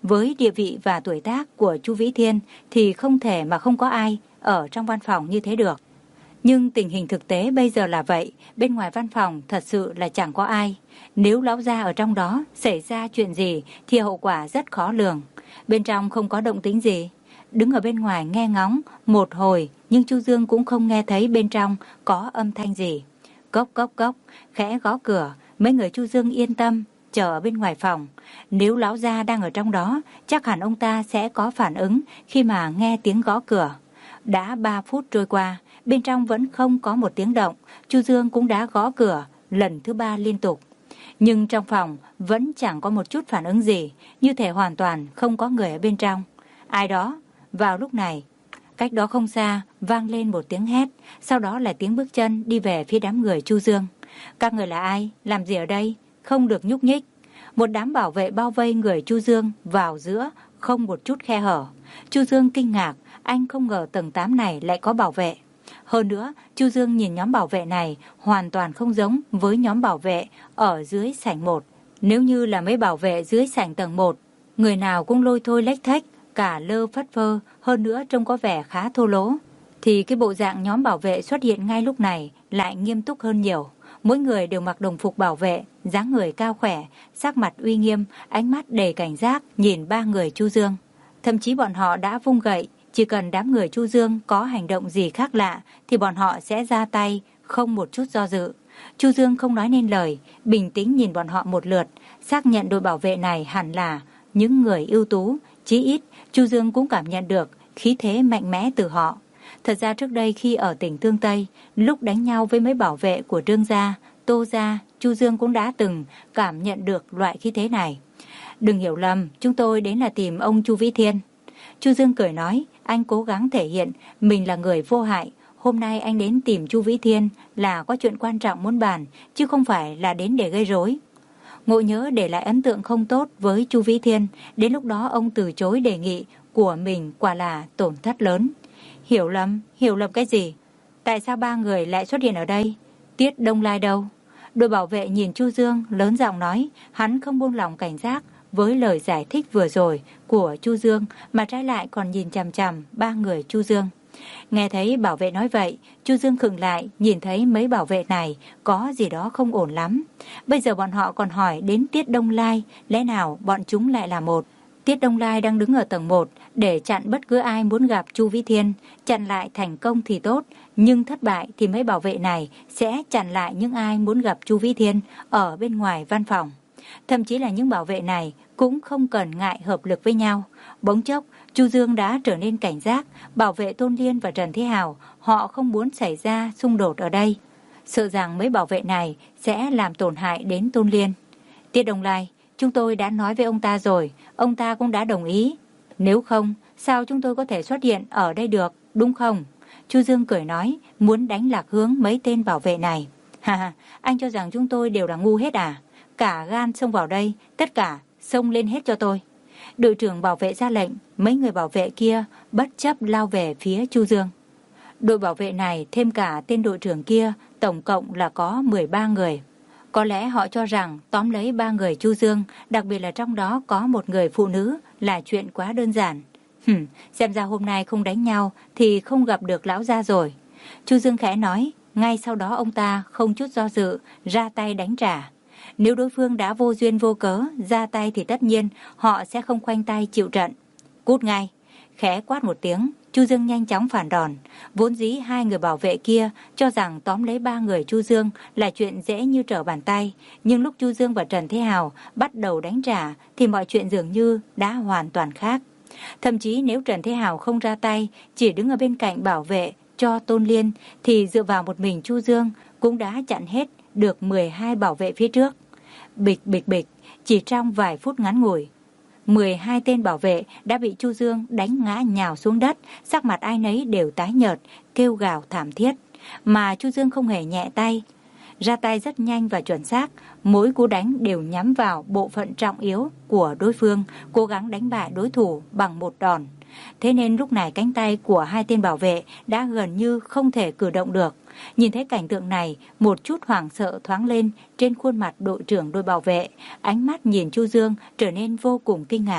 với địa vị và tuổi tác của Chu Vĩ Thiên thì không thể mà không có ai ở trong văn phòng như thế được. Nhưng tình hình thực tế bây giờ là vậy, bên ngoài văn phòng thật sự là chẳng có ai. Nếu lão gia ở trong đó xảy ra chuyện gì thì hậu quả rất khó lường. Bên trong không có động tĩnh gì. Đứng ở bên ngoài nghe ngóng một hồi, nhưng Chu Dương cũng không nghe thấy bên trong có âm thanh gì. Cốc cốc cốc, khẽ gõ cửa, mấy người Chu Dương yên tâm chờ ở bên ngoài phòng. Nếu lão gia đang ở trong đó, chắc hẳn ông ta sẽ có phản ứng khi mà nghe tiếng gõ cửa. Đã ba phút trôi qua, bên trong vẫn không có một tiếng động. Chu Dương cũng đã gõ cửa lần thứ ba liên tục. Nhưng trong phòng vẫn chẳng có một chút phản ứng gì, như thể hoàn toàn không có người ở bên trong. Ai đó? Vào lúc này, cách đó không xa vang lên một tiếng hét, sau đó là tiếng bước chân đi về phía đám người Chu Dương. Các người là ai? Làm gì ở đây? Không được nhúc nhích. Một đám bảo vệ bao vây người Chu Dương vào giữa, không một chút khe hở. Chu Dương kinh ngạc, anh không ngờ tầng tám này lại có bảo vệ. Hơn nữa, Chu Dương nhìn nhóm bảo vệ này hoàn toàn không giống với nhóm bảo vệ ở dưới sảnh một. Nếu như là mấy bảo vệ dưới sảnh tầng một, người nào cũng lôi thôi lếch thếch, cả lơ phất phơ, hơn nữa trông có vẻ khá thô lỗ, thì cái bộ dạng nhóm bảo vệ xuất hiện ngay lúc này lại nghiêm túc hơn nhiều. Mỗi người đều mặc đồng phục bảo vệ, dáng người cao khỏe, sắc mặt uy nghiêm, ánh mắt đầy cảnh giác nhìn ba người Chu Dương. Thậm chí bọn họ đã vung gậy, chỉ cần đám người Chu Dương có hành động gì khác lạ thì bọn họ sẽ ra tay, không một chút do dự. Chu Dương không nói nên lời, bình tĩnh nhìn bọn họ một lượt, xác nhận đội bảo vệ này hẳn là những người ưu tú, chí ít Chu Dương cũng cảm nhận được khí thế mạnh mẽ từ họ. Thật ra trước đây khi ở tỉnh Tương Tây, lúc đánh nhau với mấy bảo vệ của Trương gia, Tô gia, Chu Dương cũng đã từng cảm nhận được loại khí thế này. Đừng hiểu lầm, chúng tôi đến là tìm ông Chu Vĩ Thiên. Chu Dương cười nói, anh cố gắng thể hiện mình là người vô hại. Hôm nay anh đến tìm Chu Vĩ Thiên là có chuyện quan trọng muốn bàn, chứ không phải là đến để gây rối. Ngộ nhớ để lại ấn tượng không tốt với Chu Vĩ Thiên, đến lúc đó ông từ chối đề nghị của mình quả là tổn thất lớn. Hiểu lầm, hiểu lầm cái gì? Tại sao ba người lại xuất hiện ở đây? Tiết Đông Lai đâu? Đội bảo vệ nhìn Chu Dương lớn giọng nói, hắn không buông lỏng cảnh giác với lời giải thích vừa rồi của Chu Dương, mà trái lại còn nhìn chằm chằm ba người Chu Dương. Nghe thấy bảo vệ nói vậy, Chu Dương khựng lại, nhìn thấy mấy bảo vệ này có gì đó không ổn lắm. Bây giờ bọn họ còn hỏi đến Tiết Đông Lai, lẽ nào bọn chúng lại là một? Tiết Đông Lai đang đứng ở tầng một để chặn bất cứ ai muốn gặp Chu Vĩ Thiên. Chặn lại thành công thì tốt, nhưng thất bại thì mấy bảo vệ này sẽ chặn lại những ai muốn gặp Chu Vĩ Thiên ở bên ngoài văn phòng. Thậm chí là những bảo vệ này cũng không cần ngại hợp lực với nhau. Bỗng chốc, Chu Dương đã trở nên cảnh giác, bảo vệ Tôn Liên và Trần Thế Hào, họ không muốn xảy ra xung đột ở đây. Sợ rằng mấy bảo vệ này sẽ làm tổn hại đến Tôn Liên. Tiết Đông Lai, chúng tôi đã nói với ông ta rồi, ông ta cũng đã đồng ý. Nếu không, sao chúng tôi có thể xuất hiện ở đây được, đúng không? Chu Dương cười nói, muốn đánh lạc hướng mấy tên bảo vệ này. Ha ha, anh cho rằng chúng tôi đều là ngu hết à? Cả gan xông vào đây, tất cả xông lên hết cho tôi. Đội trưởng bảo vệ ra lệnh, mấy người bảo vệ kia bất chấp lao về phía Chu Dương. Đội bảo vệ này thêm cả tên đội trưởng kia, tổng cộng là có mười ba người. Có lẽ họ cho rằng tóm lấy ba người Chu Dương, đặc biệt là trong đó có một người phụ nữ, là chuyện quá đơn giản. Hừm, xem ra hôm nay không đánh nhau thì không gặp được lão gia rồi. Chu Dương khẽ nói, ngay sau đó ông ta không chút do dự ra tay đánh trả. Nếu đối phương đã vô duyên vô cớ ra tay thì tất nhiên họ sẽ không khoanh tay chịu trận. Cút ngay. Khẽ quát một tiếng, Chu Dương nhanh chóng phản đòn. Vốn dĩ hai người bảo vệ kia cho rằng tóm lấy ba người Chu Dương là chuyện dễ như trở bàn tay, nhưng lúc Chu Dương và Trần Thế Hào bắt đầu đánh trả thì mọi chuyện dường như đã hoàn toàn khác. Thậm chí nếu Trần Thế Hào không ra tay, chỉ đứng ở bên cạnh bảo vệ cho Tôn Liên, thì dựa vào một mình Chu Dương cũng đã chặn hết được mười hai bảo vệ phía trước. Bịch bịch bịch, chỉ trong vài phút ngắn ngủi, mười hai tên bảo vệ đã bị Chu Dương đánh ngã nhào xuống đất, sắc mặt ai nấy đều tái nhợt, kêu gào thảm thiết. Mà Chu Dương không hề nhẹ tay, ra tay rất nhanh và chuẩn xác, mỗi cú đánh đều nhắm vào bộ phận trọng yếu của đối phương, cố gắng đánh bại đối thủ bằng một đòn. Thế nên lúc này cánh tay của hai tên bảo vệ đã gần như không thể cử động được. Nhìn thấy cảnh tượng này, một chút hoảng sợ thoáng lên trên khuôn mặt đội trưởng đội bảo vệ, ánh mắt nhìn Chu Dương trở nên vô cùng kinh ngạc.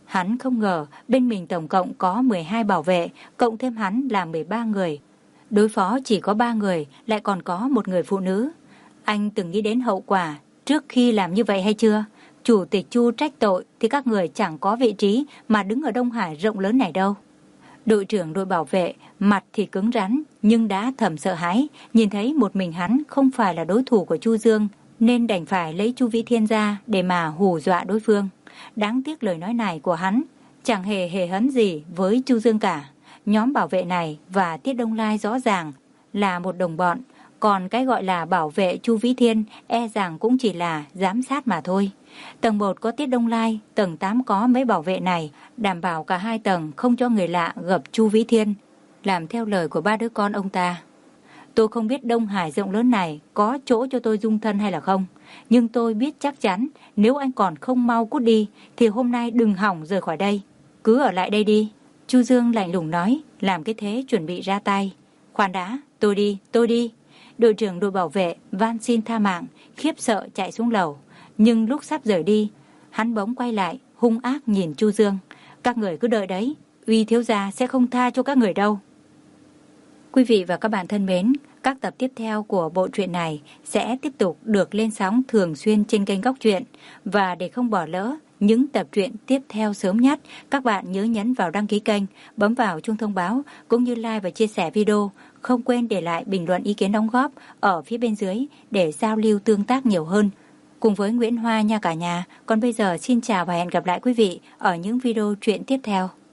Hắn không ngờ bên mình tổng cộng có mười hai bảo vệ, cộng thêm hắn là mười ba người. Đối phó chỉ có ba người, lại còn có một người phụ nữ. Anh từng nghĩ đến hậu quả trước khi làm như vậy hay chưa? Chủ tịch Chu trách tội thì các người chẳng có vị trí mà đứng ở Đông Hải rộng lớn này đâu. Đội trưởng đội bảo vệ mặt thì cứng rắn nhưng đã thầm sợ hãi, nhìn thấy một mình hắn không phải là đối thủ của Chu Dương nên đành phải lấy Chu Vĩ Thiên ra để mà hù dọa đối phương. Đáng tiếc lời nói này của hắn chẳng hề hề hấn gì với Chu Dương cả. Nhóm bảo vệ này và Tiết Đông Lai rõ ràng là một đồng bọn, còn cái gọi là bảo vệ Chu Vĩ Thiên e rằng cũng chỉ là giám sát mà thôi. Tầng một có Tiết Đông Lai, tầng tám có mấy bảo vệ này, đảm bảo cả hai tầng không cho người lạ gặp Chu Vĩ Thiên, làm theo lời của ba đứa con ông ta. Tôi không biết Đông Hải rộng lớn này có chỗ cho tôi dung thân hay là không, nhưng tôi biết chắc chắn nếu anh còn không mau cút đi thì hôm nay đừng hỏng rời khỏi đây. Cứ ở lại đây đi. Chu Dương lạnh lùng nói, làm cái thế chuẩn bị ra tay. Khoan đã, tôi đi, tôi đi. Đội trưởng đội bảo vệ van xin tha mạng, khiếp sợ chạy xuống lầu. Nhưng lúc sắp rời đi, hắn bỗng quay lại, hung ác nhìn Chu Dương. Các người cứ đợi đấy, Uy thiếu gia sẽ không tha cho các người đâu. Quý vị và các bạn thân mến, các tập tiếp theo của bộ truyện này sẽ tiếp tục được lên sóng thường xuyên trên kênh Góc Truyện. Và để không bỏ lỡ những tập truyện tiếp theo sớm nhất, các bạn nhớ nhấn vào đăng ký kênh, bấm vào chuông thông báo, cũng như like và chia sẻ video. Không quên để lại bình luận ý kiến đóng góp ở phía bên dưới để giao lưu tương tác nhiều hơn cùng với Nguyễn Hoa nha cả nhà. Còn bây giờ xin chào và hẹn gặp lại quý vị ở những video truyện tiếp theo.